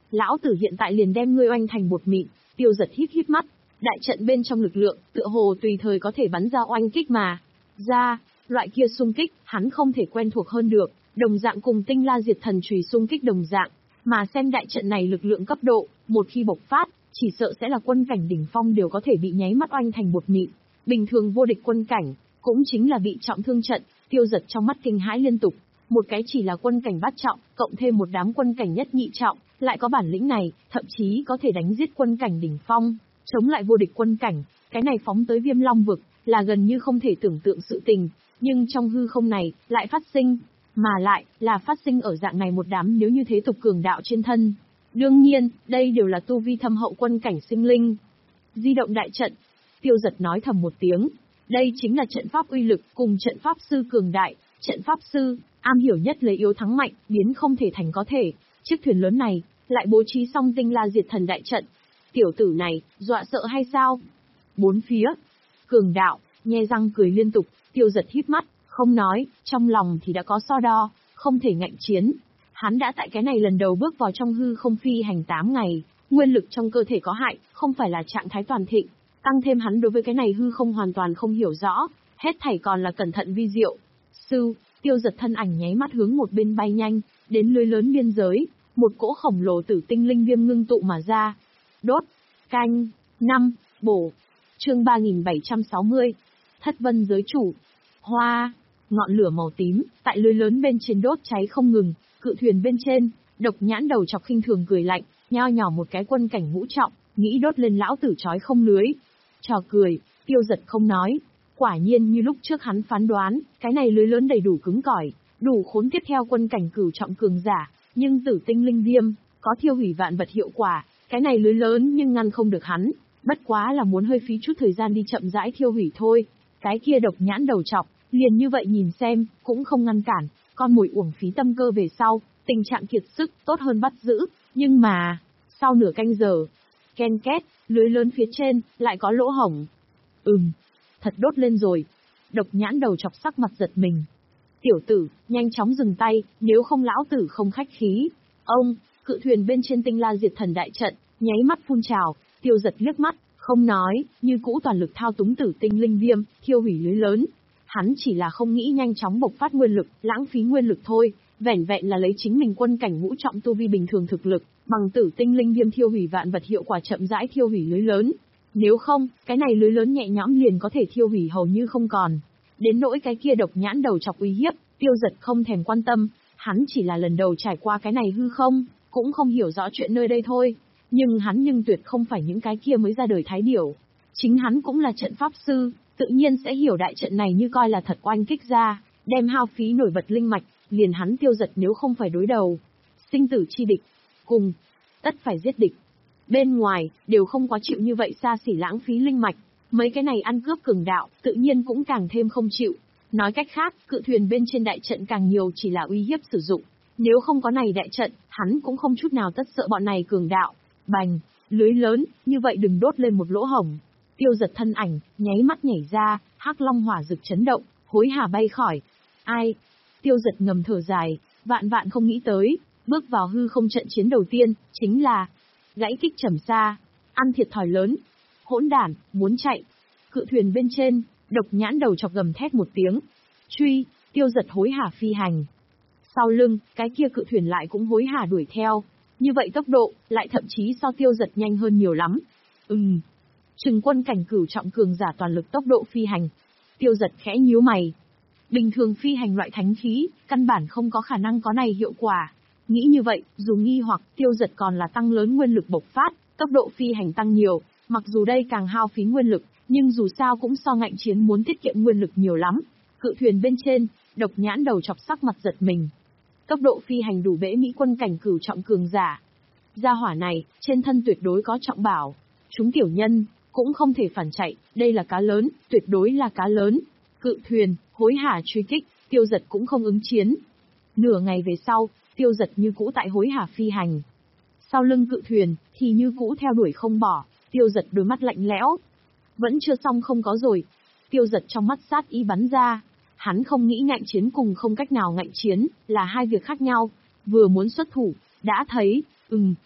Lão tử hiện tại liền đem ngươi oanh thành bột mịn. Tiêu Giật híp híp mắt, đại trận bên trong lực lượng, tựa hồ tùy thời có thể bắn ra oanh kích mà. Ra, loại kia xung kích, hắn không thể quen thuộc hơn được, đồng dạng cùng Tinh La Diệt Thần chùy xung kích đồng dạng, mà xem đại trận này lực lượng cấp độ, một khi bộc phát, chỉ sợ sẽ là quân cảnh đỉnh phong đều có thể bị nháy mắt oanh thành bột mịn. Bình thường vô địch quân cảnh, cũng chính là bị trọng thương trận. Tiêu Giật trong mắt kinh hãi liên tục, một cái chỉ là quân cảnh bát trọng, cộng thêm một đám quân cảnh nhất nhị trọng, lại có bản lĩnh này, thậm chí có thể đánh giết quân cảnh đỉnh phong, chống lại vô địch quân cảnh, cái này phóng tới Viêm Long vực, là gần như không thể tưởng tượng sự tình, nhưng trong hư không này, lại phát sinh, mà lại, là phát sinh ở dạng này một đám nếu như thế tục cường đạo trên thân. Đương nhiên, đây đều là tu vi thâm hậu quân cảnh sinh linh. Di động đại trận, Tiêu Giật nói thầm một tiếng, đây chính là trận pháp uy lực cùng trận pháp sư cường đại, trận pháp sư, am hiểu nhất lấy yếu thắng mạnh, biến không thể thành có thể, chiếc thuyền lớn này, lại bố trí xong Tinh La Diệt Thần đại trận. Tiểu tử này, dọa sợ hay sao? Bốn phía, cường đạo, nhe răng cười liên tục, Tiêu Giật híp mắt, không nói, trong lòng thì đã có so đo, không thể ngạnh chiến. Hắn đã tại cái này lần đầu bước vào trong hư không phi hành tám ngày, nguyên lực trong cơ thể có hại, không phải là trạng thái toàn thịnh, tăng thêm hắn đối với cái này hư không hoàn toàn không hiểu rõ, hết thảy còn là cẩn thận vi diệu. Sư, Tiêu Giật thân ảnh nháy mắt hướng một bên bay nhanh, đến lưới lớn biên giới, một cỗ khổng lồ tử tinh linh viêm ngưng tụ mà ra. Đốt, canh, năm, bổ. Chương ba nghìn bảy trăm sáu mươi. Thất Vân giới chủ. Hoa, ngọn lửa màu tím, tại lưới lớn bên trên đốt cháy không ngừng, cự thuyền bên trên, Độc Nhãn đầu chọc khinh thường cười lạnh, nho nhỏ một cái quân cảnh ngũ trọng, nghĩ đốt lên lão tử chói không lưới. Trò cười, Tiêu Giật không nói. Quả nhiên như lúc trước hắn phán đoán, cái này lưới lớn đầy đủ cứng cỏi, đủ khốn tiếp theo quân cảnh cửu trọng cường giả, nhưng tử tinh linh viêm, có thiêu hủy vạn vật hiệu quả, cái này lưới lớn nhưng ngăn không được hắn, bất quá là muốn hơi phí chút thời gian đi chậm rãi thiêu hủy thôi. Cái kia Độc Nhãn đầu chọc, liền như vậy nhìn xem, cũng không ngăn cản, con mồi uổng phí tâm cơ về sau, tình trạng kiệt sức, tốt hơn bắt giữ, nhưng mà, sau nửa canh giờ, ken két, lưới lớn phía trên, lại có lỗ hổng. Ừm, thật đốt lên rồi. Độc Nhãn đầu chọc sắc mặt giật mình. Tiểu tử, nhanh chóng dừng tay, nếu không lão tử không khách khí. Ông, cự thuyền bên trên Tinh La Diệt Thần đại trận, nháy mắt phun trào, Tiêu Giật liếc mắt, không nói, như cũ toàn lực thao túng tử tinh linh viêm, thiêu hủy lưới lớn. Hắn chỉ là không nghĩ nhanh chóng bộc phát nguyên lực, lãng phí nguyên lực thôi, vẻn vẹn là lấy chính mình quân cảnh ngũ trọng tu vi bình thường thực lực, bằng tử tinh linh viêm thiêu hủy vạn vật hiệu quả chậm rãi thiêu hủy lưới lớn. Nếu không, cái này lưới lớn nhẹ nhõm liền có thể thiêu hủy hầu như không còn. Đến nỗi cái kia Độc Nhãn đầu chọc uy hiếp, Tiêu Giật không thèm quan tâm, hắn chỉ là lần đầu trải qua cái này hư không, cũng không hiểu rõ chuyện nơi đây thôi. Nhưng hắn nhưng tuyệt không phải những cái kia mới ra đời thái điểu. Chính hắn cũng là trận pháp sư, tự nhiên sẽ hiểu đại trận này như coi là thật oanh kích ra, đem hao phí nổi bật linh mạch, liền hắn Tiêu Giật nếu không phải đối đầu. Sinh tử chi địch, cùng, tất phải giết địch. Bên ngoài, đều không quá chịu như vậy xa xỉ lãng phí linh mạch, mấy cái này ăn cướp cường đạo, tự nhiên cũng càng thêm không chịu. Nói cách khác, cự thuyền bên trên đại trận càng nhiều chỉ là uy hiếp sử dụng. Nếu không có này đại trận, hắn cũng không chút nào tất sợ bọn này cường đạo. Bành, lưới lớn, như vậy đừng đốt lên một lỗ hổng. Tiêu Giật thân ảnh, nháy mắt nhảy ra, hắc long hỏa rực chấn động, hối hả bay khỏi. Ai? Tiêu Giật ngầm thở dài, vạn vạn không nghĩ tới, bước vào hư không trận chiến đầu tiên, chính là gãy kích trầm xa, ăn thiệt thòi lớn. Hỗn đản, muốn chạy. Cự thuyền bên trên, Độc Nhãn đầu chọc gầm thét một tiếng. Truy, Tiêu Giật hối hả phi hành. Sau lưng, cái kia cự thuyền lại cũng hối hả đuổi theo. Như vậy tốc độ, lại thậm chí so Tiêu Giật nhanh hơn nhiều lắm. Ừm. Trừng quân cảnh cửu trọng cường giả toàn lực tốc độ phi hành. Tiêu Giật khẽ nhíu mày. Bình thường phi hành loại thánh khí, căn bản không có khả năng có này hiệu quả. Nghĩ như vậy, dù nghi hoặc, Tiêu Giật còn là tăng lớn nguyên lực bộc phát, tốc độ phi hành tăng nhiều, mặc dù đây càng hao phí nguyên lực, nhưng dù sao cũng so ngạnh chiến muốn tiết kiệm nguyên lực nhiều lắm. Cự thuyền bên trên, Độc Nhãn đầu chọc sắc mặt giật mình. Tốc độ phi hành đủ bẽ mỹ quân cảnh cửu trọng cường giả. Gia hỏa này, trên thân tuyệt đối có trọng bảo. Chúng tiểu nhân, cũng không thể phản chạy, đây là cá lớn, tuyệt đối là cá lớn. Cự thuyền, hối hả truy kích, Tiêu Giật cũng không ứng chiến. Nửa ngày về sau, Tiêu Giật như cũ tại hối hả phi hành. Sau lưng cự thuyền, thì như cũ theo đuổi không bỏ, Tiêu Giật đôi mắt lạnh lẽo. Vẫn chưa xong không có rồi. Tiêu Giật trong mắt sát ý bắn ra. Hắn không nghĩ ngạnh chiến cùng không cách nào ngạnh chiến, là hai việc khác nhau. Vừa muốn xuất thủ, đã thấy, ừm.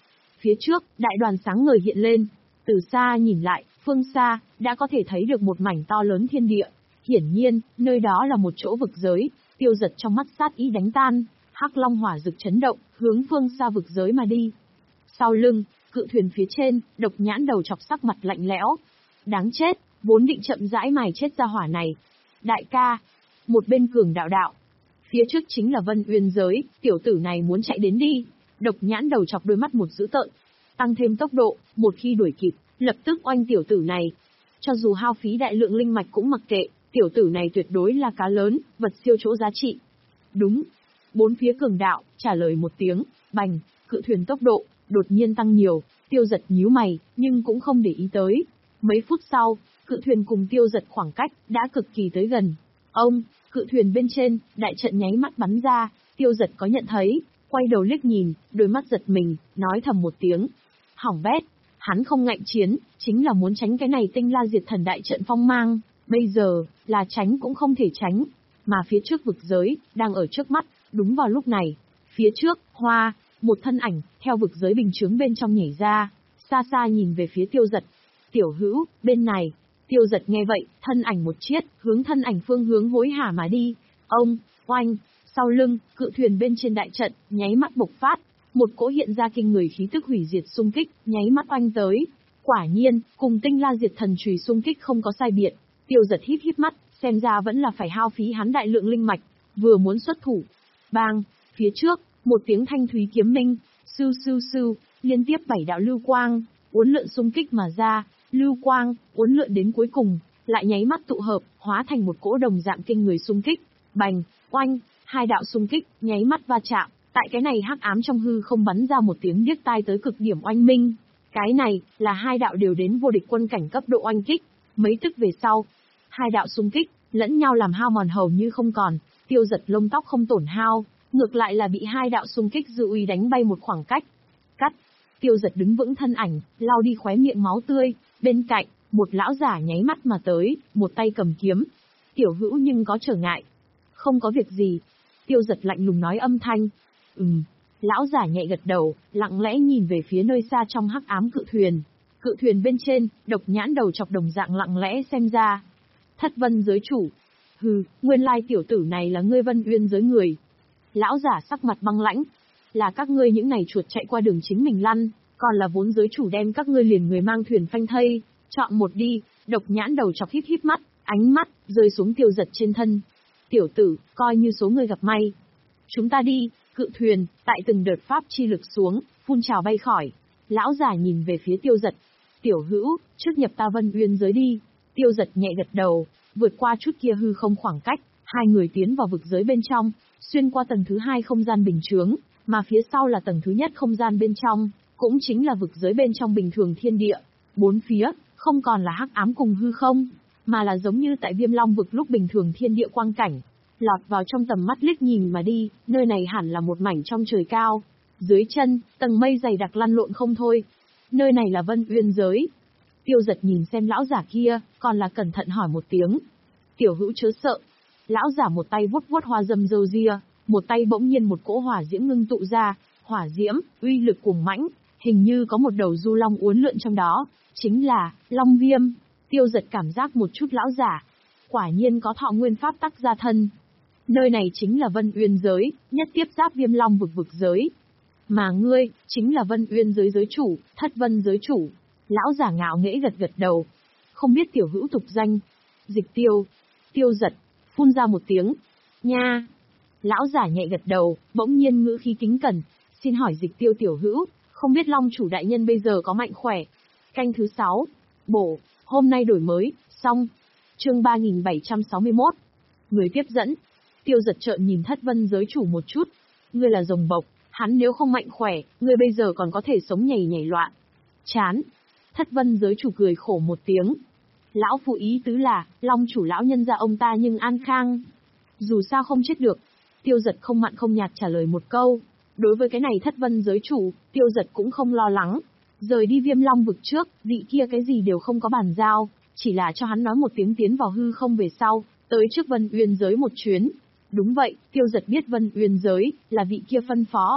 Phía trước, đại đoàn sáng ngời hiện lên. Từ xa nhìn lại, phương xa, đã có thể thấy được một mảnh to lớn thiên địa. Hiển nhiên, nơi đó là một chỗ vực giới. Tiêu Dật trong mắt sát ý đánh tan, hắc long hỏa rực chấn động, hướng phương xa vực giới mà đi. Sau lưng, cự thuyền phía trên, độc nhãn đầu chọc sắc mặt lạnh lẽo. Đáng chết, vốn định chậm rãi mài chết ra hỏa này. Đại ca, một bên cường đạo đạo. Phía trước chính là Vân Uyên giới, tiểu tử này muốn chạy đến đi. Độc nhãn đầu chọc đôi mắt một dữ tợn. Tăng thêm tốc độ, một khi đuổi kịp, lập tức oanh tiểu tử này. Cho dù hao phí đại lượng linh mạch cũng mặc kệ, tiểu tử này tuyệt đối là cá lớn, vật siêu chỗ giá trị. Đúng. Bốn phía cường đạo, trả lời một tiếng, bành, cự thuyền tốc độ, đột nhiên tăng nhiều, Tiêu Dật nhíu mày, nhưng cũng không để ý tới. Mấy phút sau, cự thuyền cùng Tiêu Dật khoảng cách, đã cực kỳ tới gần. Ông, cự thuyền bên trên, đại trận nháy mắt bắn ra, Tiêu Dật có nhận thấy, quay đầu liếc nhìn, đôi mắt giật mình, nói thầm một tiếng. Hỏng bét, hắn không ngạnh chiến, chính là muốn tránh cái này tinh la diệt thần đại trận phong mang, bây giờ, là tránh cũng không thể tránh. Mà phía trước vực giới, đang ở trước mắt, đúng vào lúc này, phía trước, hoa, một thân ảnh, theo vực giới bình chướng bên trong nhảy ra, xa xa nhìn về phía Tiêu Dật. Tiểu hữu, bên này, Tiêu Dật nghe vậy, thân ảnh một chiết, hướng thân ảnh phương hướng hối hả mà đi. Ông, oanh, sau lưng, cự thuyền bên trên đại trận, nháy mắt bộc phát, một cỗ hiện ra kinh người khí tức hủy diệt xung kích, nháy mắt oanh tới. Quả nhiên, cùng tinh la diệt thần chùy xung kích không có sai biệt. Tiêu Dật híp híp mắt, xem ra vẫn là phải hao phí hắn đại lượng linh mạch, vừa muốn xuất thủ. Bang, phía trước, một tiếng thanh thúy kiếm minh, sưu sưu sưu, liên tiếp bảy đạo lưu quang, uốn lượn xung kích mà ra, lưu quang, uốn lượn đến cuối cùng, lại nháy mắt tụ hợp, hóa thành một cỗ đồng dạng kinh người xung kích. Bành, oanh, hai đạo xung kích, nháy mắt va chạm, tại cái này hắc ám trong hư không bắn ra một tiếng điếc tai tới cực điểm oanh minh. Cái này, là hai đạo đều đến vô địch quân cảnh cấp độ oanh kích. Mấy tức về sau, hai đạo xung kích, lẫn nhau làm hao mòn hầu như không còn, Tiêu Dật lông tóc không tổn hao, ngược lại là bị hai đạo xung kích dư uy đánh bay một khoảng cách. Cắt, Tiêu Dật đứng vững thân ảnh, lau đi khóe miệng máu tươi, bên cạnh, một lão giả nháy mắt mà tới, một tay cầm kiếm. Tiểu hữu nhưng có trở ngại. Không có việc gì. Tiêu Dật lạnh lùng nói âm thanh. Ừm. Lão giả nhẹ gật đầu, lặng lẽ nhìn về phía nơi xa trong hắc ám cự thuyền. Cự thuyền bên trên, độc nhãn đầu chọc đồng dạng lặng lẽ xem ra. Thất Vân giới chủ. Hừ, nguyên lai tiểu tử này là ngươi Vân Uyên giới người. Lão giả sắc mặt băng lãnh. Là các ngươi những này chuột chạy qua đường chính mình lăn, còn là vốn giới chủ đem các ngươi liền người mang thuyền phanh thây. Chọn một đi. Độc nhãn đầu chọc híp híp mắt, ánh mắt rơi xuống Tiêu Dật trên thân. Tiểu tử, coi như số người gặp may. Chúng ta đi. Cự thuyền, tại từng đợt pháp chi lực xuống, phun trào bay khỏi. Lão giả nhìn về phía Tiêu Dật. Tiểu hữu, trước nhập ta Vân Uyên giới đi. Tiêu Dật nhẹ gật đầu, vượt qua chút kia hư không khoảng cách, hai người tiến vào vực giới bên trong, xuyên qua tầng thứ hai không gian bình chướng, mà phía sau là tầng thứ nhất không gian bên trong, cũng chính là vực giới bên trong bình thường thiên địa. Bốn phía, không còn là hắc ám cùng hư không, mà là giống như tại Viêm Long vực lúc bình thường thiên địa quang cảnh. Lọt vào trong tầm mắt liếc nhìn mà đi, nơi này hẳn là một mảnh trong trời cao. Dưới chân, tầng mây dày đặc lăn lộn không thôi. Nơi này là Vân Uyên giới. Tiêu Dật nhìn xem lão giả kia, còn là cẩn thận hỏi một tiếng. Tiểu hữu chớ sợ. Lão giả một tay vuốt vuốt hoa dâm râu ria, một tay bỗng nhiên một cỗ hỏa diễm ngưng tụ ra, hỏa diễm, uy lực cuồng mãnh, hình như có một đầu du long uốn lượn trong đó, chính là Long Viêm. Tiêu Dật cảm giác một chút lão giả, quả nhiên có thọ nguyên pháp tắc gia thân. Nơi này chính là Vân Uyên giới, nhất tiếp giáp Viêm Long vực vực giới. Mà ngươi, chính là Vân Uyên giới giới chủ, Thất Vân giới chủ. Lão giả ngạo nghễ gật gật đầu. Không biết tiểu hữu tục danh. Dịch Tiêu. Tiêu Dật, phun ra một tiếng. Nha. Lão giả nhẹ gật đầu, bỗng nhiên ngữ khí kính cẩn. Xin hỏi Dịch Tiêu tiểu hữu, không biết Long chủ đại nhân bây giờ có mạnh khỏe. Canh thứ sáu. Bổ, hôm nay đổi mới, xong. Chương ba nghìn bảy trăm sáu mươi mốt. Người tiếp dẫn. Tiêu Dật trợn nhìn Thất Vân giới chủ một chút. Ngươi là rồng bộc, hắn nếu không mạnh khỏe, ngươi bây giờ còn có thể sống nhảy nhảy loạn. Chán. Thất Vân giới chủ cười khổ một tiếng. Lão phụ ý tứ là, Long chủ lão nhân gia ông ta nhưng an khang. Dù sao không chết được. Tiêu Dật không mặn không nhạt trả lời một câu. Đối với cái này Thất Vân giới chủ, Tiêu Dật cũng không lo lắng. Rời đi Viêm Long vực trước, vị kia cái gì đều không có bàn giao, chỉ là cho hắn nói một tiếng tiến vào hư không về sau, tới trước Vân Uyên giới một chuyến. Đúng vậy, Tiêu Dật biết Vân Uyên giới, là vị kia phân phó.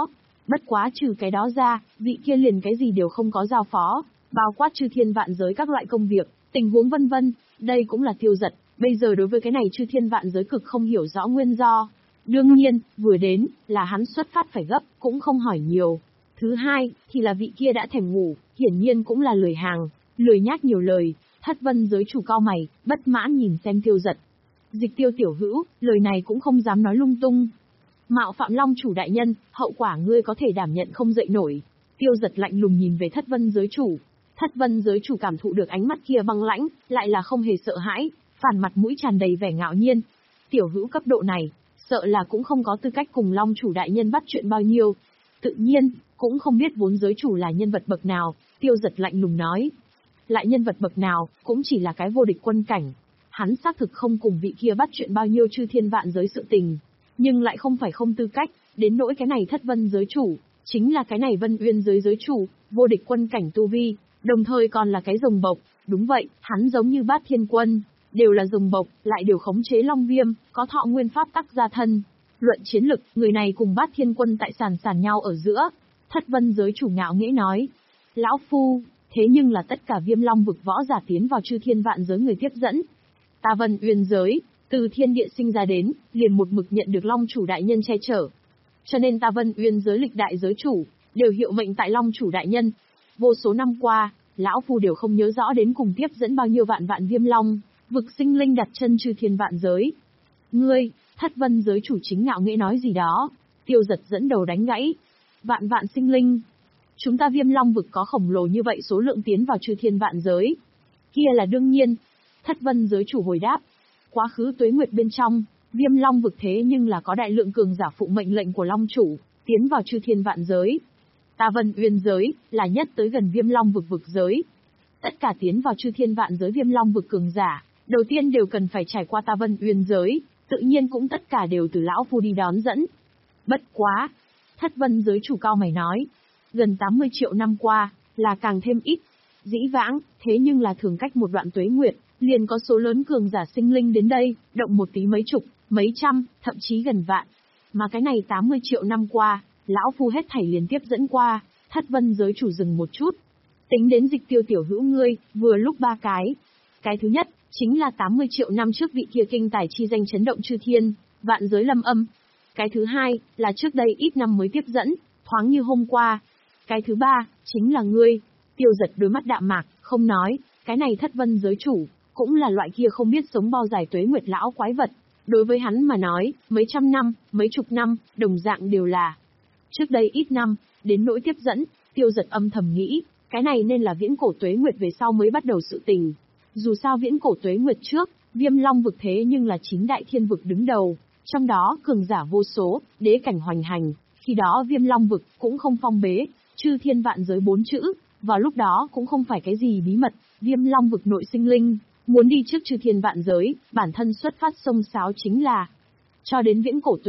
Bất quá trừ cái đó ra, vị kia liền cái gì đều không có giao phó, bao quát chư thiên vạn giới các loại công việc, tình huống vân vân, đây cũng là Tiêu Dật, bây giờ đối với cái này chư thiên vạn giới cực không hiểu rõ nguyên do. Đương nhiên, vừa đến, là hắn xuất phát phải gấp, cũng không hỏi nhiều. Thứ hai, thì là vị kia đã thèm ngủ, hiển nhiên cũng là lười hàng, lười nhác nhiều lời, Thất Vân giới chủ cao mày, bất mãn nhìn xem Tiêu Dật. Dịch Tiêu tiểu hữu, lời này cũng không dám nói lung tung. Mạo phạm Long chủ đại nhân, hậu quả ngươi có thể đảm nhận không dậy nổi. Tiêu Dật lạnh lùng nhìn về Thất Vân giới chủ. Thất Vân giới chủ cảm thụ được ánh mắt kia băng lãnh, lại là không hề sợ hãi, phản mặt mũi tràn đầy vẻ ngạo nhiên. Tiểu hữu cấp độ này, sợ là cũng không có tư cách cùng Long chủ đại nhân bắt chuyện bao nhiêu. Tự nhiên, cũng không biết vốn giới chủ là nhân vật bậc nào, Tiêu Dật lạnh lùng nói. Lại nhân vật bậc nào, cũng chỉ là cái vô địch quân cảnh. Hắn xác thực không cùng vị kia bắt chuyện bao nhiêu chư thiên vạn giới sự tình, nhưng lại không phải không tư cách, đến nỗi cái này Thất Vân giới chủ, chính là cái này Vân Uyên giới giới chủ, vô địch quân cảnh tu vi, đồng thời còn là cái rồng bộc, đúng vậy, hắn giống như Bát Thiên Quân, đều là rồng bộc, lại đều khống chế Long Viêm, có thọ nguyên pháp tắc gia thân. Luận chiến lực, người này cùng Bát Thiên Quân tại sàn sàn nhau ở giữa. Thất Vân giới chủ ngạo nghễ nói, lão phu, thế nhưng là tất cả Viêm Long vực võ giả tiến vào chư thiên vạn giới người tiếp dẫn. Ta Vân Uyên giới, từ thiên địa sinh ra đến, liền một mực nhận được Long chủ đại nhân che chở. Cho nên ta Vân Uyên giới lịch đại giới chủ, đều hiệu mệnh tại Long chủ đại nhân. Vô số năm qua, lão phu đều không nhớ rõ đến cùng tiếp dẫn bao nhiêu vạn vạn Viêm Long, vực sinh linh đặt chân chư thiên vạn giới. Ngươi, Thất Vân giới chủ chính ngạo nghễ nói gì đó, Tiêu Dật dẫn đầu đánh gãy. Vạn vạn sinh linh. Chúng ta Viêm Long vực có khổng lồ như vậy số lượng tiến vào chư thiên vạn giới. Kia là đương nhiên. Thất Vân giới chủ hồi đáp. Quá khứ tuế nguyệt bên trong, Viêm Long vực thế nhưng là có đại lượng cường giả phụ mệnh lệnh của Long chủ, tiến vào chư thiên vạn giới. Ta Vân Uyên giới, là nhất tới gần Viêm Long vực vực giới. Tất cả tiến vào chư thiên vạn giới Viêm Long vực cường giả, đầu tiên đều cần phải trải qua ta Vân Uyên giới, tự nhiên cũng tất cả đều từ lão phu đi đón dẫn. Bất quá, Thất Vân giới chủ cao mày nói, gần tám mươi triệu năm qua, là càng thêm ít. Dĩ vãng, thế nhưng là thường cách một đoạn tuế nguyệt, liền có số lớn cường giả sinh linh đến đây, động một tí mấy chục, mấy trăm, thậm chí gần vạn. Mà cái này tám mươi triệu năm qua, lão phu hết thảy liền tiếp dẫn qua. Thất Vân giới chủ dừng một chút. Tính đến Dịch Tiêu tiểu hữu ngươi, vừa lúc ba cái. Cái thứ nhất, chính là tám mươi triệu năm trước vị kia kinh tài chi danh chấn động chư thiên, vạn giới lâm âm. Cái thứ hai, là trước đây ít năm mới tiếp dẫn, thoáng như hôm qua. Cái thứ ba, chính là ngươi. Tiêu Dật đôi mắt đạm mạc, không nói, cái này Thất Vân giới chủ, cũng là loại kia không biết sống bao dài tuế nguyệt lão quái vật. Đối với hắn mà nói, mấy trăm năm, mấy chục năm, đồng dạng đều là. Trước đây ít năm, đến nỗi tiếp dẫn, Tiêu Dật âm thầm nghĩ, cái này nên là viễn cổ tuế nguyệt về sau mới bắt đầu sự tình. Dù sao viễn cổ tuế nguyệt trước, Viêm Long vực thế nhưng là chín đại thiên vực đứng đầu, trong đó cường giả vô số, đế cảnh hoành hành, khi đó Viêm Long vực cũng không phong bế, chư thiên vạn giới bốn chữ, vào lúc đó cũng không phải cái gì bí mật, Viêm Long vực nội sinh linh, muốn đi trước chư thiên vạn giới, bản thân xuất phát xông xáo chính là. Cho đến viễn cổ